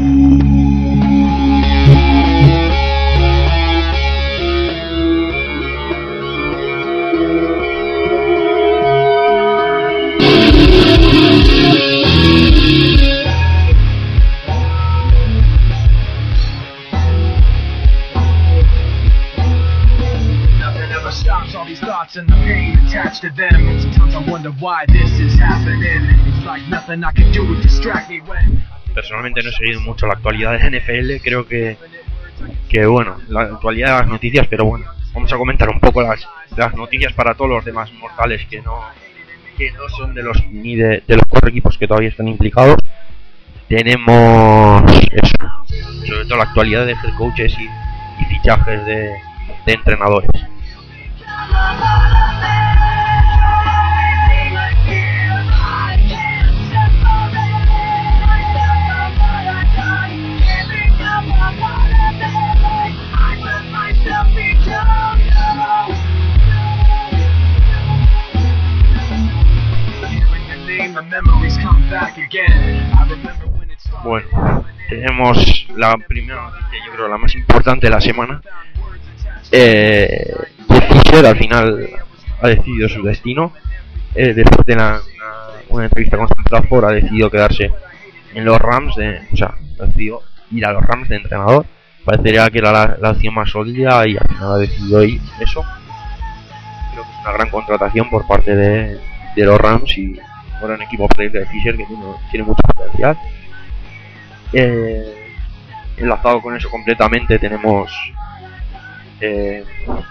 And the pain attached to them. Sometimes I wonder why this is happening. It's like nothing I can do to distract me when. Personalmente no he seguido mucho la actualidad de la N F L, creo que que bueno, la actualidad de las noticias, pero bueno, vamos a comentar un poco las las noticias para todos los demás mortales que no que no son de los ni de, de los cuatro equipos que todavía están implicados. Tenemos eso, sobre todo la actualidad de head coaches y, y fichajes de, de entrenadores. Bueno, tenemos la primera noticia, yo creo la más importante de la semana. Eh, Jeff Fisher al final ha decidido su destino. Eh, después de la, una, una entrevista con Stanford ha decidido quedarse en los Rams, de, o sea, ha decidido ir a los Rams de entrenador. Parecería que era la, la opción más sólida y al final ha decidido ir eso. Creo que es una gran contratación por parte de, de los Rams y un gran equipo de Fisher que tiene, tiene mucho potencial. Eh, enlazado con eso completamente tenemos eh,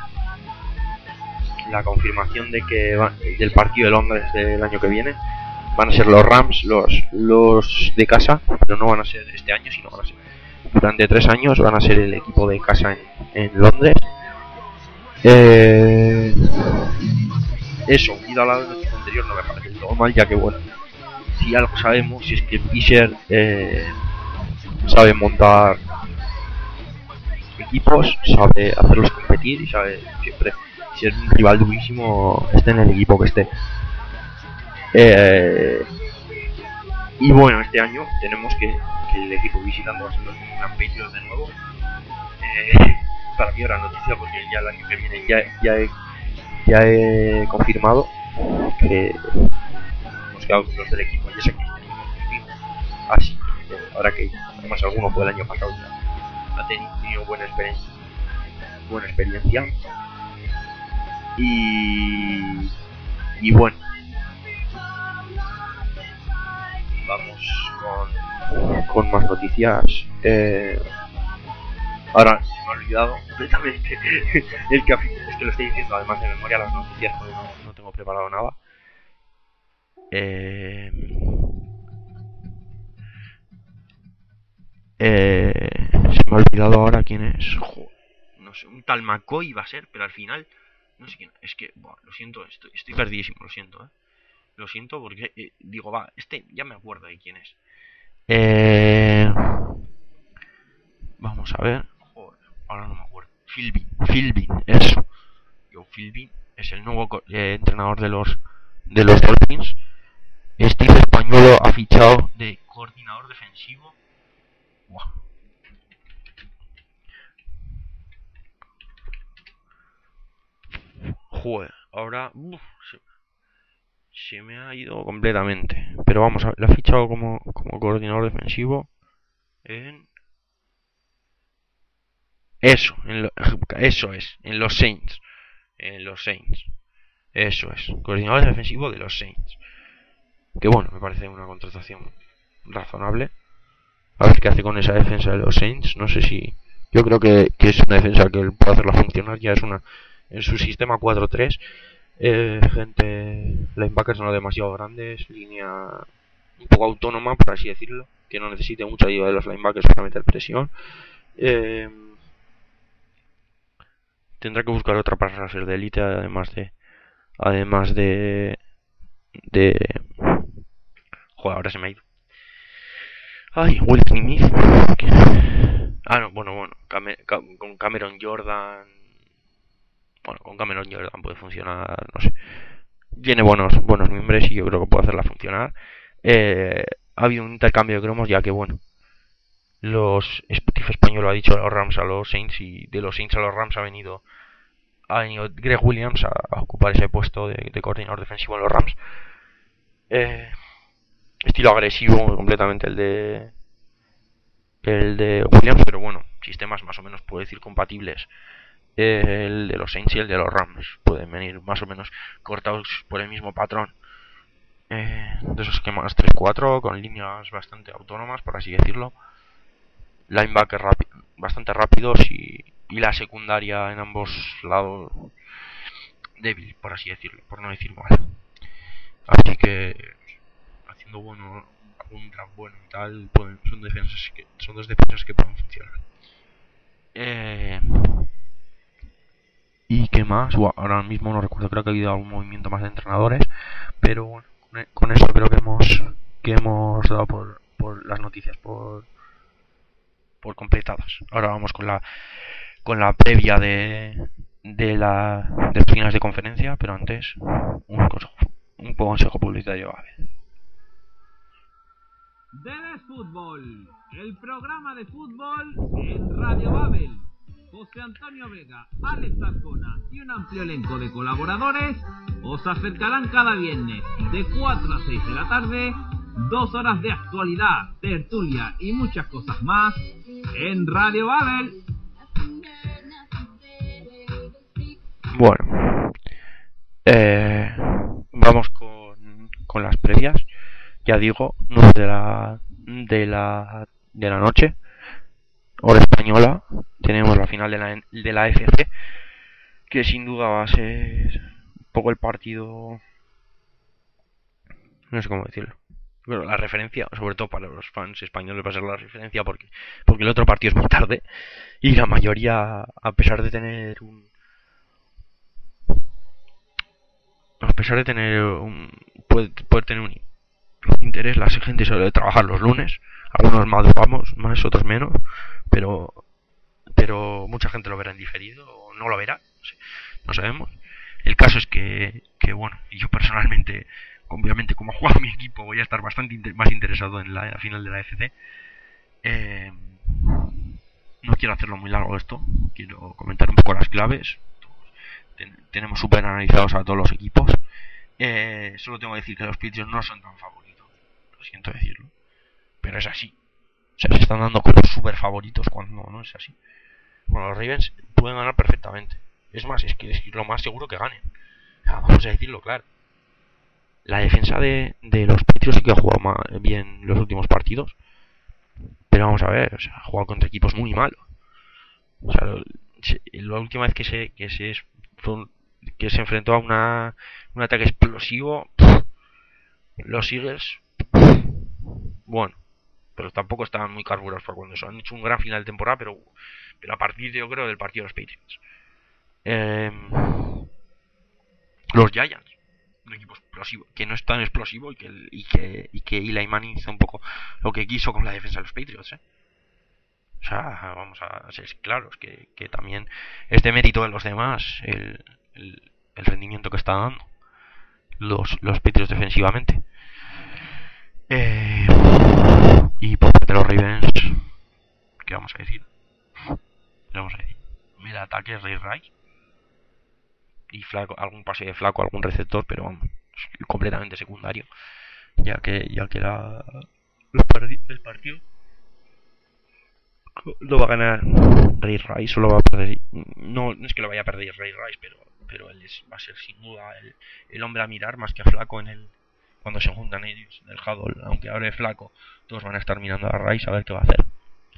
la confirmación de que va, del partido de Londres del año que viene van a ser los Rams los los de casa, pero no van a ser este año, sino van a ser durante tres años, van a ser el equipo de casa en, en Londres. Eh, eso, ido a la noticia anterior no me parece del todo mal, ya que bueno, si algo sabemos si es que Fisher eh, sabe montar equipos, sabe hacerlos competir y sabe siempre, si es un rival durísimo, esté en el equipo que esté. Eh, Y bueno, este año tenemos que, que el equipo visitando va a ser los New England Patriots de nuevo. Eh, para mí gran noticia porque ya el año que viene ya, ya, he, ya he confirmado que los scouts los del equipo ya se conmigo. Así que ahora que además alguno fue el año pasado ya ha tenido buena experiencia. Buena experiencia. Y, y bueno, vamos con, con más noticias. Eh, ahora se me ha olvidado completamente el que es que lo estoy diciendo además de memoria las noticias porque no, no tengo preparado nada. Eh, eh, se me ha olvidado ahora quién es. Joder, no sé, un tal McCoy iba a ser, pero al final no sé quién. Es que, buah, lo siento, estoy, estoy perdidísimo, lo siento, eh. Lo siento porque eh, digo, va, este ya me acuerdo de quién es. Eh, vamos a ver. Joder, ahora no me acuerdo. Philbin, Philbin, eso. Yo, Philbin es el nuevo eh, entrenador de los de los Dolphins. Steve Spagnuolo ha fichado de coordinador defensivo. Buah. Joder, ahora uf, se, se me ha ido completamente. Pero vamos a ver, lo ha fichado como, como coordinador defensivo en eso, en lo, eso es, en los Saints, en los Saints, eso es, coordinador defensivo de los Saints. Que bueno, me parece una contratación razonable. A ver qué hace con esa defensa de los Saints. No sé si, yo creo que, que es una defensa que puede hacerla funcionar. Ya es una en su sistema cuatro tres. Eh, gente, linebackers no demasiado grandes, línea un poco autónoma, por así decirlo, que no necesite mucha ayuda de los linebackers para meter presión. Eh, tendrá que buscar otra para rusher de élite, además de, además de, de, joder, ahora se me ha ido. Ay, Will Smith. Ah, no, bueno, bueno, Cam con Cameron Jordan. Bueno, con Cameron Jordan puede funcionar, no sé. Tiene buenos buenos miembros y yo creo que puede hacerla funcionar. Eh, ha habido un intercambio de cromos ya que, bueno, los Steve Spagnuolo ha dicho a los Rams a los Saints y de los Saints a los Rams ha venido ha venido Greg Williams a, a ocupar ese puesto de, de coordinador defensivo en los Rams. Eh, estilo agresivo completamente el de el de Williams, pero bueno, sistemas más o menos puedo decir compatibles. El de los Saints y el de los Rams pueden venir más o menos cortados por el mismo patrón, eh, de esos esquemas tres cuatro con líneas bastante autónomas, por así decirlo, linebackers rápido, bastante rápidos y, y la secundaria en ambos lados débil, por así decirlo, por no decir mal. Así que haciendo bueno algún draft bueno y tal, pueden, son defensas que son dos defensas que pueden funcionar. Eh, ¿Y qué más? Bueno, ahora mismo no recuerdo, creo que ha habido algún movimiento más de entrenadores, pero bueno, con eso creo que hemos que hemos dado por, por las noticias por por completadas. Ahora vamos con la con la previa de de la de las finales de conferencia, pero antes un consejo, un consejo publicitario. A ver. Debes Fútbol, el programa de fútbol en Radio Babel. José Antonio Vega, Alex Arcona y un amplio elenco de colaboradores os acercarán cada viernes de cuatro a seis de la tarde dos horas de actualidad, tertulia y muchas cosas más en Radio Babel. Bueno, eh, vamos con, con las previas. Ya digo, nueve de la de la de la noche, hora española. Tenemos la final de la de la A F C, que sin duda va a ser un poco el partido, no sé cómo decirlo, pero la referencia, sobre todo para los fans españoles, va a ser la referencia porque porque el otro partido es muy tarde y la mayoría, a pesar de tener un a pesar de tener un puede, puede tener un interés, la gente suele trabajar los lunes, algunos madrugamos más, otros menos, pero pero mucha gente lo verá en diferido o no lo verá, no sé, no sabemos. El caso es que, que bueno, y yo personalmente, obviamente como juega mi equipo, voy a estar bastante inter más interesado en la, la final de la A F C. Eh, no quiero hacerlo muy largo esto, quiero comentar un poco las claves. Ten tenemos súper analizados a todos los equipos. Eh, solo tengo que decir que los Patriots no son tan favoritos, lo siento decirlo, pero es así. O sea, se están dando como súper favoritos cuando no es así. Bueno, los Ravens pueden ganar perfectamente. Es más, es que es lo más seguro que ganen. O sea, vamos a decirlo claro. La defensa de, de los Patriots sí que ha jugado más bien los últimos partidos. Pero vamos a ver, o sea, ha jugado contra equipos muy malos. O sea, lo, se, la última vez que se que se, un, que se enfrentó a una un ataque explosivo, pff, los Eagles, pff, bueno, pero tampoco estaban muy carburados por cuando eso. Han hecho un gran final de temporada, pero, pero a partir, yo creo, del partido de los Patriots. Eh, los Giants, un equipo explosivo, que no es tan explosivo y que, y que, y que Eli Manning hizo un poco lo que quiso con la defensa de los Patriots, ¿eh? O sea, vamos a ser claros, que, que también es de mérito de los demás el, el, el rendimiento que están dando los, los Patriots defensivamente. Eh, y por parte de los Ravens, ¿qué vamos a decir? ¿Qué vamos a decir? Mira, ataque Ray Rice y Flaco, algún pase de Flaco, algún receptor, pero vamos, es completamente secundario, ya que ya que la, el partido lo va a ganar Ray Rice, o lo va a perder. No, no es que lo vaya a perder Ray Rice, pero pero él es, va a ser sin duda el, el hombre a mirar más que a Flaco en el cuando se juntan ellos en el huddle. Aunque ahora es Flaco, todos van a estar mirando a Rice a ver qué va a hacer.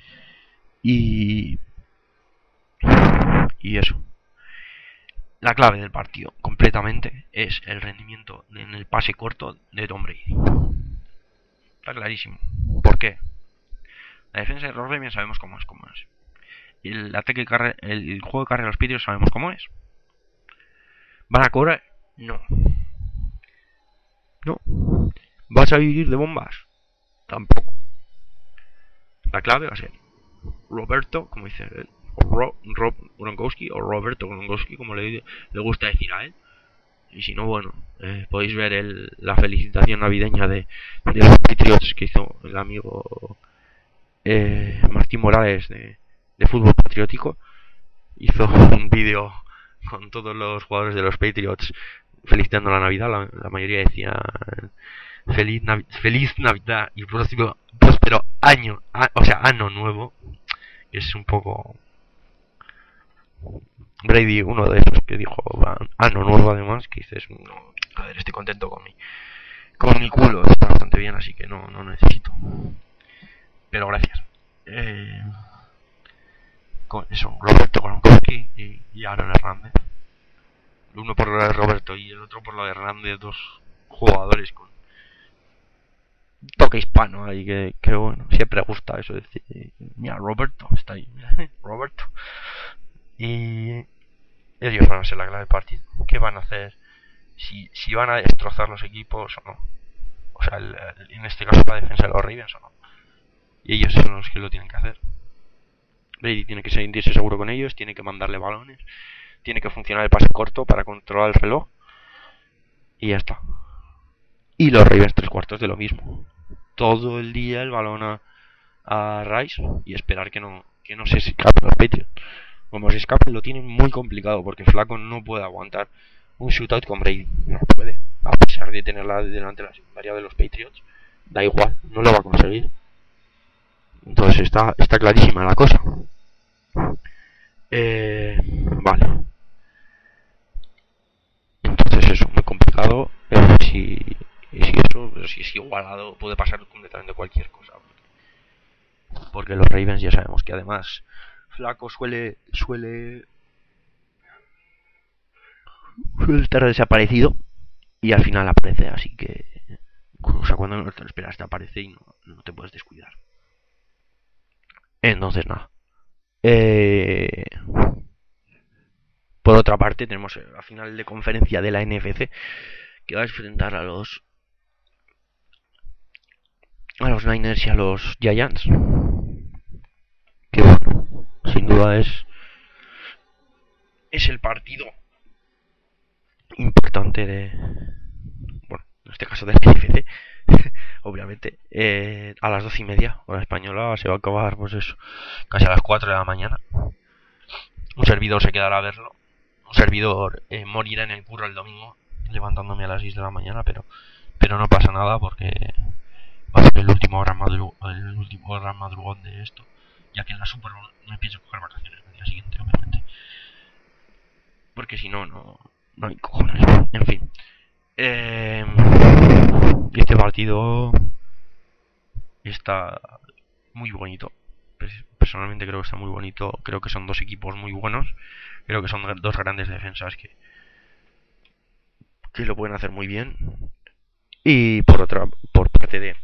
Y y eso. La clave del partido, completamente, es el rendimiento en el pase corto de Tom Brady. Está clarísimo. ¿Por qué? La defensa de los Ravens sabemos cómo es, cómo es. El ataque carre, el, el juego de carrera de los Patriots sabemos cómo es. ¿Van a cobrar? No. No. ¿Vas a vivir de bombas? Tampoco. La clave va a ser Roberto, como dice él, Rob, Rob Gronkowski, o Roberto Gronkowski, como le, le gusta decir a él. Y si no, bueno, eh, podéis ver el, la felicitación navideña de, de los Patriots que hizo el amigo eh, Martín Morales de, de Fútbol Patriótico. Hizo un vídeo con todos los jugadores de los Patriots felicitando la Navidad. La, la mayoría decía feliz, Navi feliz Navidad y próximo próspero año, a, o sea, año nuevo. Es un poco Brady, uno de esos que dijo año nuevo, además, que dices, no, a ver, estoy contento con mi con mi culo, está bastante bien, así que no, no necesito. Pero gracias. Eh, con eso, Roberto Gronkowski y, y Aaron Hernández. Uno por lo de Roberto y el otro por lo de Hernández, dos jugadores con toque hispano ahí, que, que bueno, siempre gusta eso de decir, mira, Roberto, está ahí, mira, Roberto. Y ellos van a ser la clave del partido. ¿Qué van a hacer? Si, si van a destrozar los equipos o no. O sea, el, el, en este caso la defensa de los Ravens o no. Y ellos son los que lo tienen que hacer. Brady tiene que sentirse seguro con ellos, tiene que mandarle balones, tiene que funcionar el pase corto para controlar el reloj. Y ya está. Y los Ravens tres cuartos de lo mismo. Todo el día el balón a, a Rice y esperar que no, que no se escape los Patriots. Como se escape lo tienen muy complicado porque Flaco no puede aguantar un shootout con Brady. No puede. A pesar de tenerla delante de la secundaria de los Patriots, da igual, no lo va a conseguir. Entonces está, está clarísima la cosa. Eh, vale. Entonces eso, muy complicado. Eh, si, si eso, pero si es igualado, puede pasar completamente cualquier cosa. Porque, porque los Ravens ya sabemos que además Flaco suele suele suele estar desaparecido y al final aparece, así que o sea, cuando no te lo esperas te aparece y no, no te puedes descuidar. Entonces nada. Eh... Por otra parte tenemos la final de conferencia de la N F C que va a enfrentar a los a los Niners y a los Giants. Que bueno, sin duda es es el partido importante de, bueno, en este caso de la N F C. sinceramente. Eh, a las doce y media, hora española, se va a acabar, pues eso, casi a las cuatro de la mañana. Un servidor se quedará a verlo. Un servidor eh, morirá en el curro el domingo, levantándome a las seis de la mañana, pero pero no pasa nada porque va a ser el último gran madru el último gran madrugón de esto, ya que en la Super Bowl me pienso coger vacaciones el día siguiente, obviamente, porque si no, no, no hay cojones. En fin, eh, este partido está muy bonito. Personalmente creo que está muy bonito. Creo que son dos equipos muy buenos. Creo que son dos grandes defensas que que lo pueden hacer muy bien. Y por otra, por parte de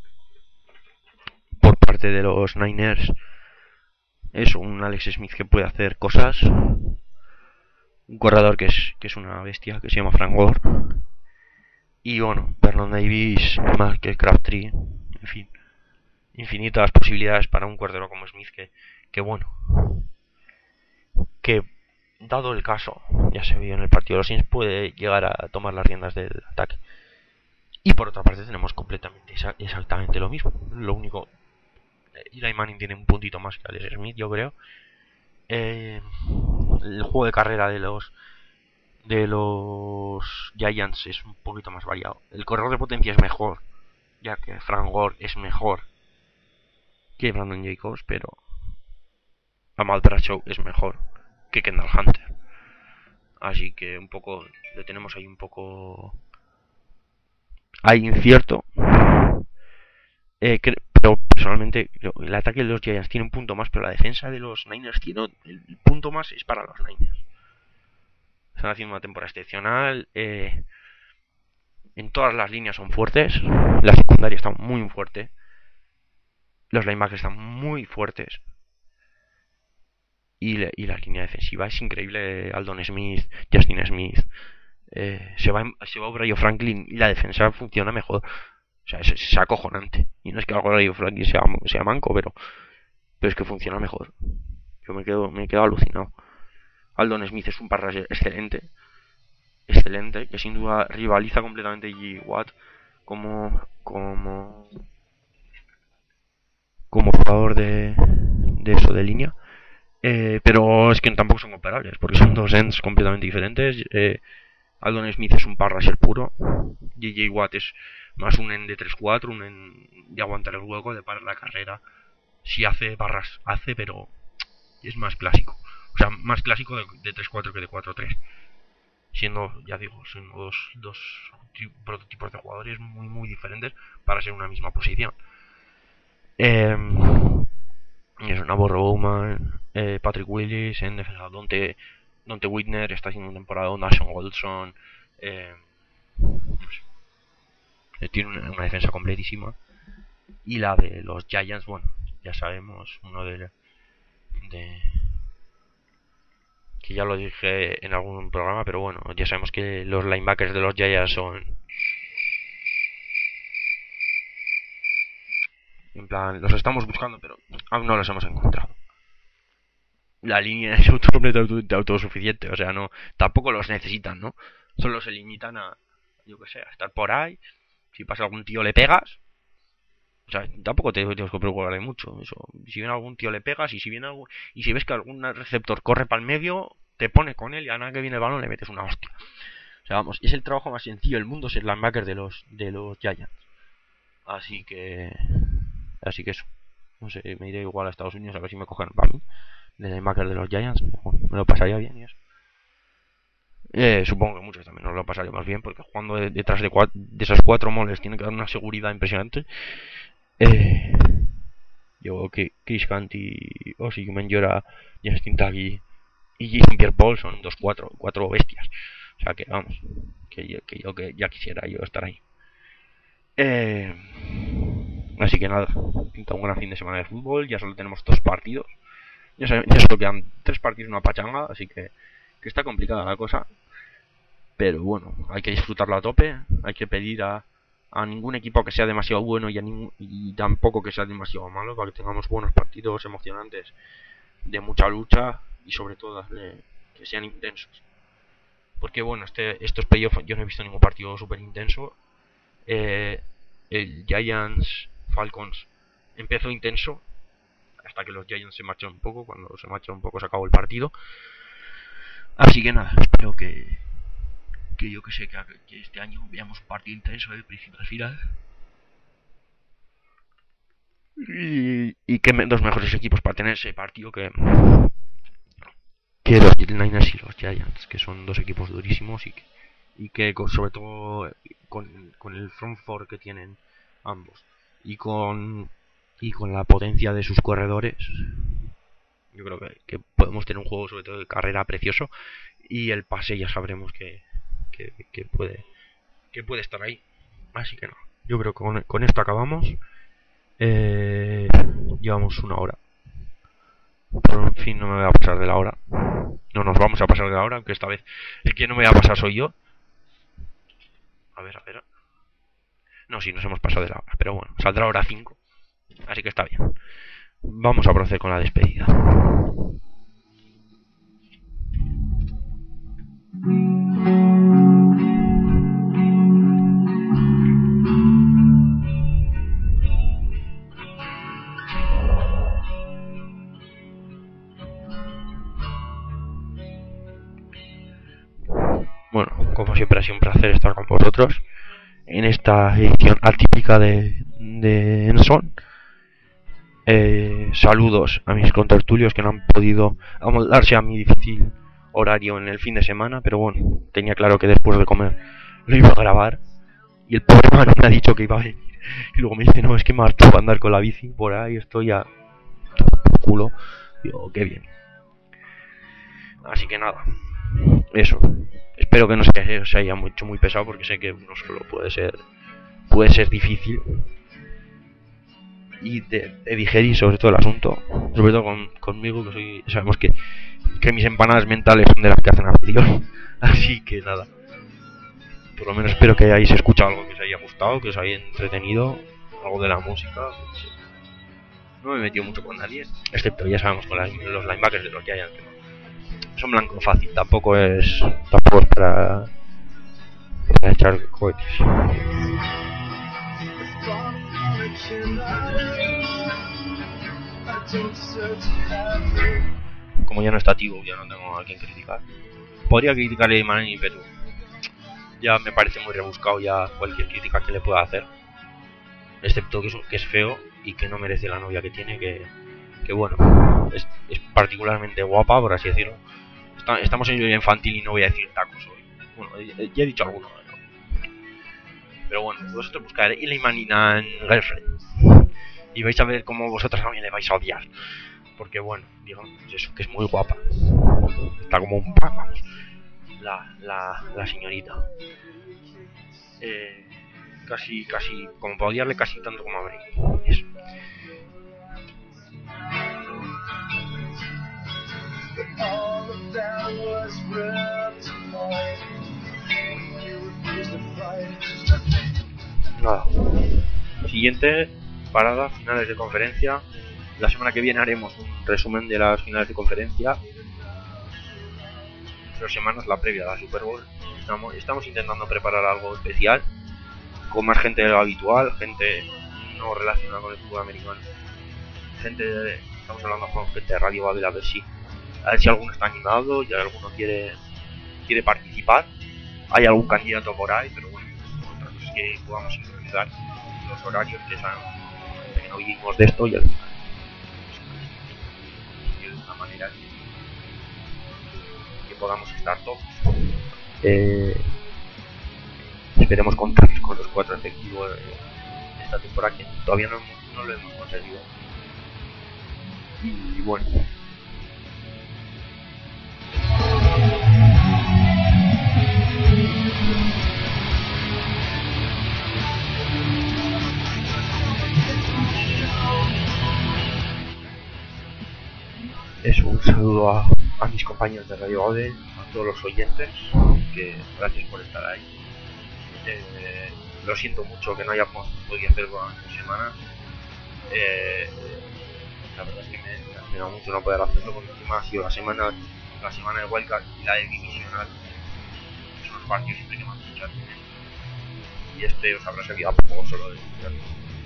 por parte de los Niners, es un Alex Smith que puede hacer cosas, un corredor que es que es una bestia, que se llama Frank Gore, y bueno, Vernon Davis, más que Crabtree, en fin, infinitas posibilidades para un corredor como Smith que, que bueno, que dado el caso, ya se vio en el partido de los Saints, puede llegar a tomar las riendas del ataque. Y por otra parte tenemos completamente exactamente lo mismo. Lo único, Eli Manning tiene un puntito más que Alex Smith, yo creo. Eh, el juego de carrera de los de los Giants es un poquito más variado. El corredor de potencia es mejor, ya que Frank Gore es mejor que Brandon Jacobs, pero Ahmad Bradshaw es mejor que Kendall Hunter. Así que un poco lo tenemos ahí un poco hay incierto. Eh, cre pero personalmente creo, el ataque de los Giants tiene un punto más, pero la defensa de los Niners tiene el punto más es para los Niners. Están haciendo una temporada excepcional. Eh, en todas las líneas son fuertes. La secundaria está muy fuerte. Los linebackers están muy fuertes. Y, le, y la línea defensiva es increíble. Aldon Smith, Justin Smith. Eh, se va se va O'Brien Franklin y la defensa funciona mejor. O sea, es, es acojonante. Y no es que O'Brien Franklin sea, sea manco, pero, pero es que funciona mejor. Yo me quedo, me quedo alucinado. Aldon Smith es un parras excelente. Excelente. Que sin duda rivaliza completamente G. Watt como, como, como jugador de, de eso, de línea. Eh, pero es que tampoco son comparables, porque son dos ends completamente diferentes. Eh, Aldon Smith es un parrasher puro. J J Watt es más un end de tres cuatro, un end de aguantar el hueco, de parar la carrera. Si hace barras, hace, pero es más clásico. O sea, más clásico de, de tres cuatro que de cuatro tres. Siendo, ya digo, son dos, dos prototipos de jugadores muy, muy diferentes para ser una misma posición. Eh, es una Navarro Bowman, eh, Patrick Willis en defensa, Donte, Donte Whitner está haciendo una temporada, Nashon Goldson, eh, pues, tiene una, una defensa completísima. Y la de los Giants, bueno, ya sabemos, uno de, de que ya lo dije en algún programa, pero bueno, ya sabemos que los linebackers de los Giants son en plan, los estamos buscando, pero aún no los hemos encontrado. La línea es completamente autosuficiente, o sea, no, tampoco los necesitan, ¿no? Solo se limitan a, yo que sé, a estar por ahí. Si pasa algún tío le pegas. O sea, tampoco te tienes que preocupar de mucho. Eso, si viene algún tío le pegas, y si viene algo, y si ves que algún receptor corre para el medio, te pones con él y a nada que viene el balón le metes una hostia. O sea, vamos, es el trabajo más sencillo del mundo ser linebacker de los de los Giants. Así que así que eso. No sé, me iré igual a Estados Unidos a ver si me cogen para mí de linebacker de los Giants. Bueno, me lo pasaría bien y eso. Eh, supongo que muchos también nos lo pasaríamos bien, porque jugando de, detrás de, cuatro, de esas cuatro moles tiene que dar una seguridad impresionante. Eh, yo que Chris Canty, Osi Menjora, Justin Taggy y Jason Pierre-Paul son dos cuatro, cuatro bestias. O sea que vamos, que yo que, yo, que ya quisiera yo estar ahí. Eh, así que nada, pinta un gran fin de semana de fútbol. Ya solo tenemos dos partidos. Ya, saben, ya solo quedan tres partidos y una pachanga, así que, que está complicada la cosa. Pero bueno, hay que disfrutarlo a tope. Hay que pedir a, a ningún equipo que sea demasiado bueno y, a ningún, y tampoco que sea demasiado malo, para que tengamos buenos partidos emocionantes, de mucha lucha y sobre todo de, que sean intensos. Porque bueno, este estos playoffs yo no he visto ningún partido súper intenso. Eh, el Giants Falcons empezó intenso hasta que los Giants se marcharon un poco. Cuando se marcharon un poco se acabó el partido. Así que nada, espero que que yo que sé que, que este año veamos un partido intenso de principio al final y, y que me, dos mejores equipos para tener ese partido que que los Niners y los Giants, que son dos equipos durísimos y que, y que con, sobre todo con, con el front four que tienen ambos y con y con la potencia de sus corredores, yo creo que, que podemos tener un juego sobre todo de carrera precioso, y el pase ya sabremos que, que, que puede que puede estar ahí. Así que no, yo creo que con, con esto acabamos. Eh, llevamos una hora. Por en fin, no me voy a pasar de la hora. No nos vamos a pasar de la hora, aunque esta vez el que no me va a pasar soy yo. A ver, a ver. No, sí, nos hemos pasado de la hora, pero bueno, saldrá hora cinco. Así que está bien. Vamos a proceder con la despedida. Bueno, como siempre ha sido un placer estar con vosotros en esta edición atípica de, de Enson. Eh, saludos a mis contertulios que no han podido amoldarse a mi difícil horario en el fin de semana, pero bueno, tenía claro que después de comer lo iba a grabar y el pobre man me ha dicho que iba a venir y luego me dice, no, es que me harto para andar con la bici por ahí, estoy a culo. Digo, qué bien. Así que nada, eso. Espero que no se, se haya hecho muy pesado, porque sé que uno solo puede ser puede ser difícil y de, de digerir, sobre todo el asunto, sobre todo con, conmigo, que soy, sabemos que, que mis empanadas mentales son de las que hacen aflicción. Así que nada, por lo menos espero que hayáis escuchado algo que os haya gustado, que os haya entretenido, algo de la música. No me he metido mucho con nadie, excepto ya sabemos con la, los linebackers de los Giants. Son blanco fácil, tampoco es tampoco es para, para echar cohetes. Como ya no está Tigo, ya no tengo a quien criticar. Podría criticarle a Manny, pero ya me parece muy rebuscado ya cualquier crítica que le pueda hacer, excepto que es, que es feo y que no merece la novia que tiene, que, que bueno, es, es particularmente guapa, por así decirlo. Está, estamos en vida infantil y no voy a decir tacos hoy. Bueno, ya he dicho alguno, ¿no? Pero bueno, vosotros buscar Eli Manningham Girlfriend y vais a ver cómo vosotros también le vais a odiar, porque bueno, digamos eso, que es muy guapa, está como un pan, vamos, la, la, la señorita, eh, casi, casi, como para odiarle casi tanto como a Bray. Eso. Nada. Siguiente parada, finales de conferencia. La semana que viene haremos un resumen de las finales de conferencia. Tres semanas, la previa de la Super Bowl. Estamos, estamos intentando preparar algo especial, con más gente de lo habitual, gente no relacionada con el fútbol americano. Gente de, estamos hablando con gente de Radio Babel, a ver si a ver si alguno está animado y alguno quiere quiere participar. Hay algún candidato por ahí, pero bueno, otra cosa es que podamos sincronizar los horarios, que saben que no vivimos de esto, y al final de una manera que, que podamos estar todos. Eh, esperemos contar con los cuatro efectivos de esta temporada, que todavía no, no lo hemos conseguido. Y, y bueno, eso, un saludo a, a mis compañeros de Radio Babel, a todos los oyentes, que gracias por estar ahí. Eh, lo siento mucho que no hayamos podido hacerlo esta semana. Eh, la verdad es que me, me ha pegado mucho no poder hacerlo, porque encima ha sido la semana, la semana de Wildcard y la de Divisional. Son los partidos siempre que más muchas. y este os habrá servido a poco solo de escucharlo.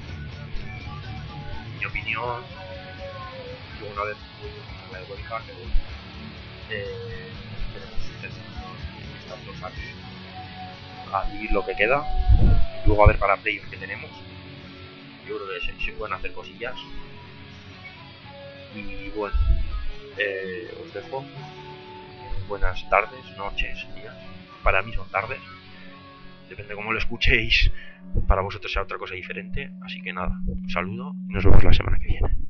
Mi opinión, yo una vez muy la de Wildcard, pero eh, tenemos estos dos años a vivir lo que queda, luego a ver para playoffs que tenemos. Yo creo que se, se pueden hacer cosillas. Y bueno, eh, os dejo. Buenas tardes, noches, días. Para mí son tardes. Depende de cómo lo escuchéis. Para vosotros será otra cosa diferente. Así que nada, un saludo y nos vemos la semana que viene.